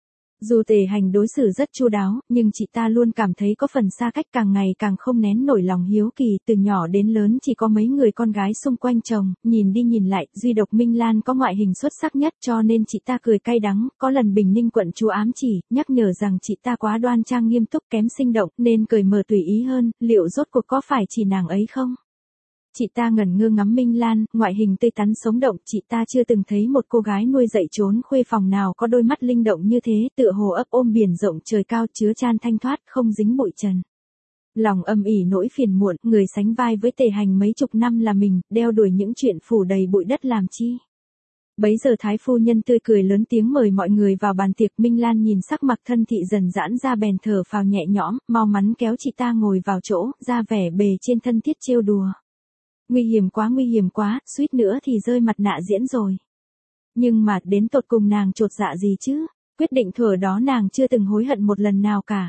Dù Tề Hành đối xử rất chu đáo, nhưng chị ta luôn cảm thấy có phần xa cách, càng ngày càng không nén nổi lòng hiếu kỳ. Từ nhỏ đến lớn chỉ có mấy người con gái xung quanh chồng, nhìn đi nhìn lại, duy độc Minh Lan có ngoại hình xuất sắc nhất, cho nên chị ta cười cay đắng. Có lần Bình Ninh quận chúa ám chỉ, nhắc nhở rằng chị ta quá đoan trang nghiêm túc kém sinh động, nên cười mờ tùy ý hơn. Liệu rốt cuộc có phải chỉ nàng ấy không? Chị ta ngẩn ngơ ngắm Minh Lan, ngoại hình tươi tắn sống động, chị ta chưa từng thấy một cô gái nuôi dạy trốn khuê phòng nào có đôi mắt linh động như thế, tựa hồ ấp ôm biển rộng trời cao, chứa chan thanh thoát, không dính bụi trần. Lòng âm ỉ nỗi phiền muộn, người sánh vai với Tề Hành mấy chục năm là mình, đeo đuổi những chuyện phủ đầy bụi đất làm chi. Bấy giờ thái phu nhân tươi cười lớn tiếng mời mọi người vào bàn tiệc. Minh Lan nhìn sắc mặt thân thị dần giãn ra bèn thở phào nhẹ nhõm, mau mắn kéo chị ta ngồi vào chỗ, ra vẻ bề trên thân thiết trêu đùa. Nguy hiểm quá, nguy hiểm quá, suýt nữa thì rơi mặt nạ diễn rồi. Nhưng mà đến tột cùng nàng chột dạ gì chứ? Quyết định thuở đó nàng chưa từng hối hận một lần nào cả.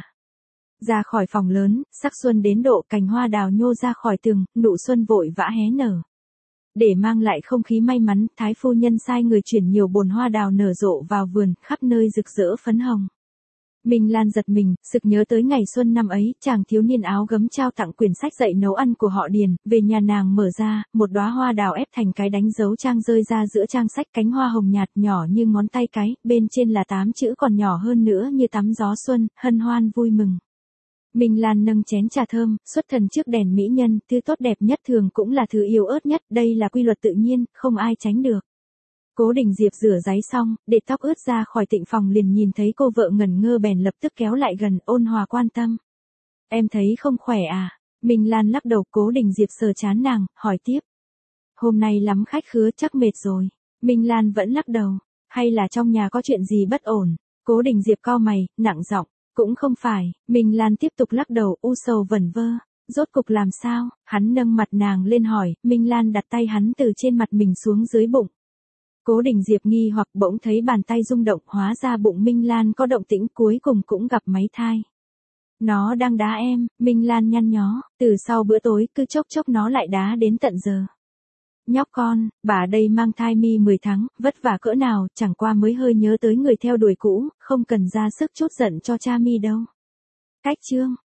Ra khỏi phòng lớn, sắc xuân đến độ cành hoa đào nhô ra khỏi tường, nụ xuân vội vã hé nở. Để mang lại không khí may mắn, thái phu nhân sai người chuyển nhiều bồn hoa đào nở rộ vào vườn, khắp nơi rực rỡ phấn hồng. Minh Lan giật mình, sực nhớ tới ngày xuân năm ấy, chàng thiếu niên áo gấm trao tặng quyển sách dạy nấu ăn của họ Điền, về nhà nàng mở ra, một đóa hoa đào ép thành cái đánh dấu trang rơi ra giữa trang sách, cánh hoa hồng nhạt nhỏ như ngón tay cái, bên trên là tám chữ còn nhỏ hơn nữa như tắm gió xuân, hân hoan vui mừng. Minh Lan nâng chén trà thơm, xuất thần trước đèn mỹ nhân, thứ tốt đẹp nhất thường cũng là thứ yếu ớt nhất, đây là quy luật tự nhiên, không ai tránh được. Cố Đình Diệp rửa ráy xong, để tóc ướt ra khỏi tịnh phòng liền nhìn thấy cô vợ ngẩn ngơ bèn lập tức kéo lại gần, ôn hòa quan tâm. Em thấy không khỏe à? Minh Lan lắc đầu. Cố Đình Diệp sờ trán nàng, hỏi tiếp. Hôm nay lắm khách khứa chắc mệt rồi. Minh Lan vẫn lắc đầu. Hay là trong nhà có chuyện gì bất ổn? Cố Đình Diệp cau mày, nặng giọng. Cũng không phải. Minh Lan tiếp tục lắc đầu, u sầu vẩn vơ. Rốt cục làm sao? Hắn nâng mặt nàng lên hỏi. Minh Lan đặt tay hắn từ trên mặt mình xuống dưới bụng. Cố Đình Diệp nghi hoặc bỗng thấy bàn tay rung động, hóa ra bụng Minh Lan có động tĩnh, cuối cùng cũng gặp máy thai. Nó đang đá em. Minh Lan nhăn nhó, từ sau bữa tối cứ chốc chốc nó lại đá đến tận giờ. Nhóc con, bà đây mang thai mi mười tháng, vất vả cỡ nào, chẳng qua mới hơi nhớ tới người theo đuổi cũ, không cần ra sức chút giận cho cha mi đâu. Cách chương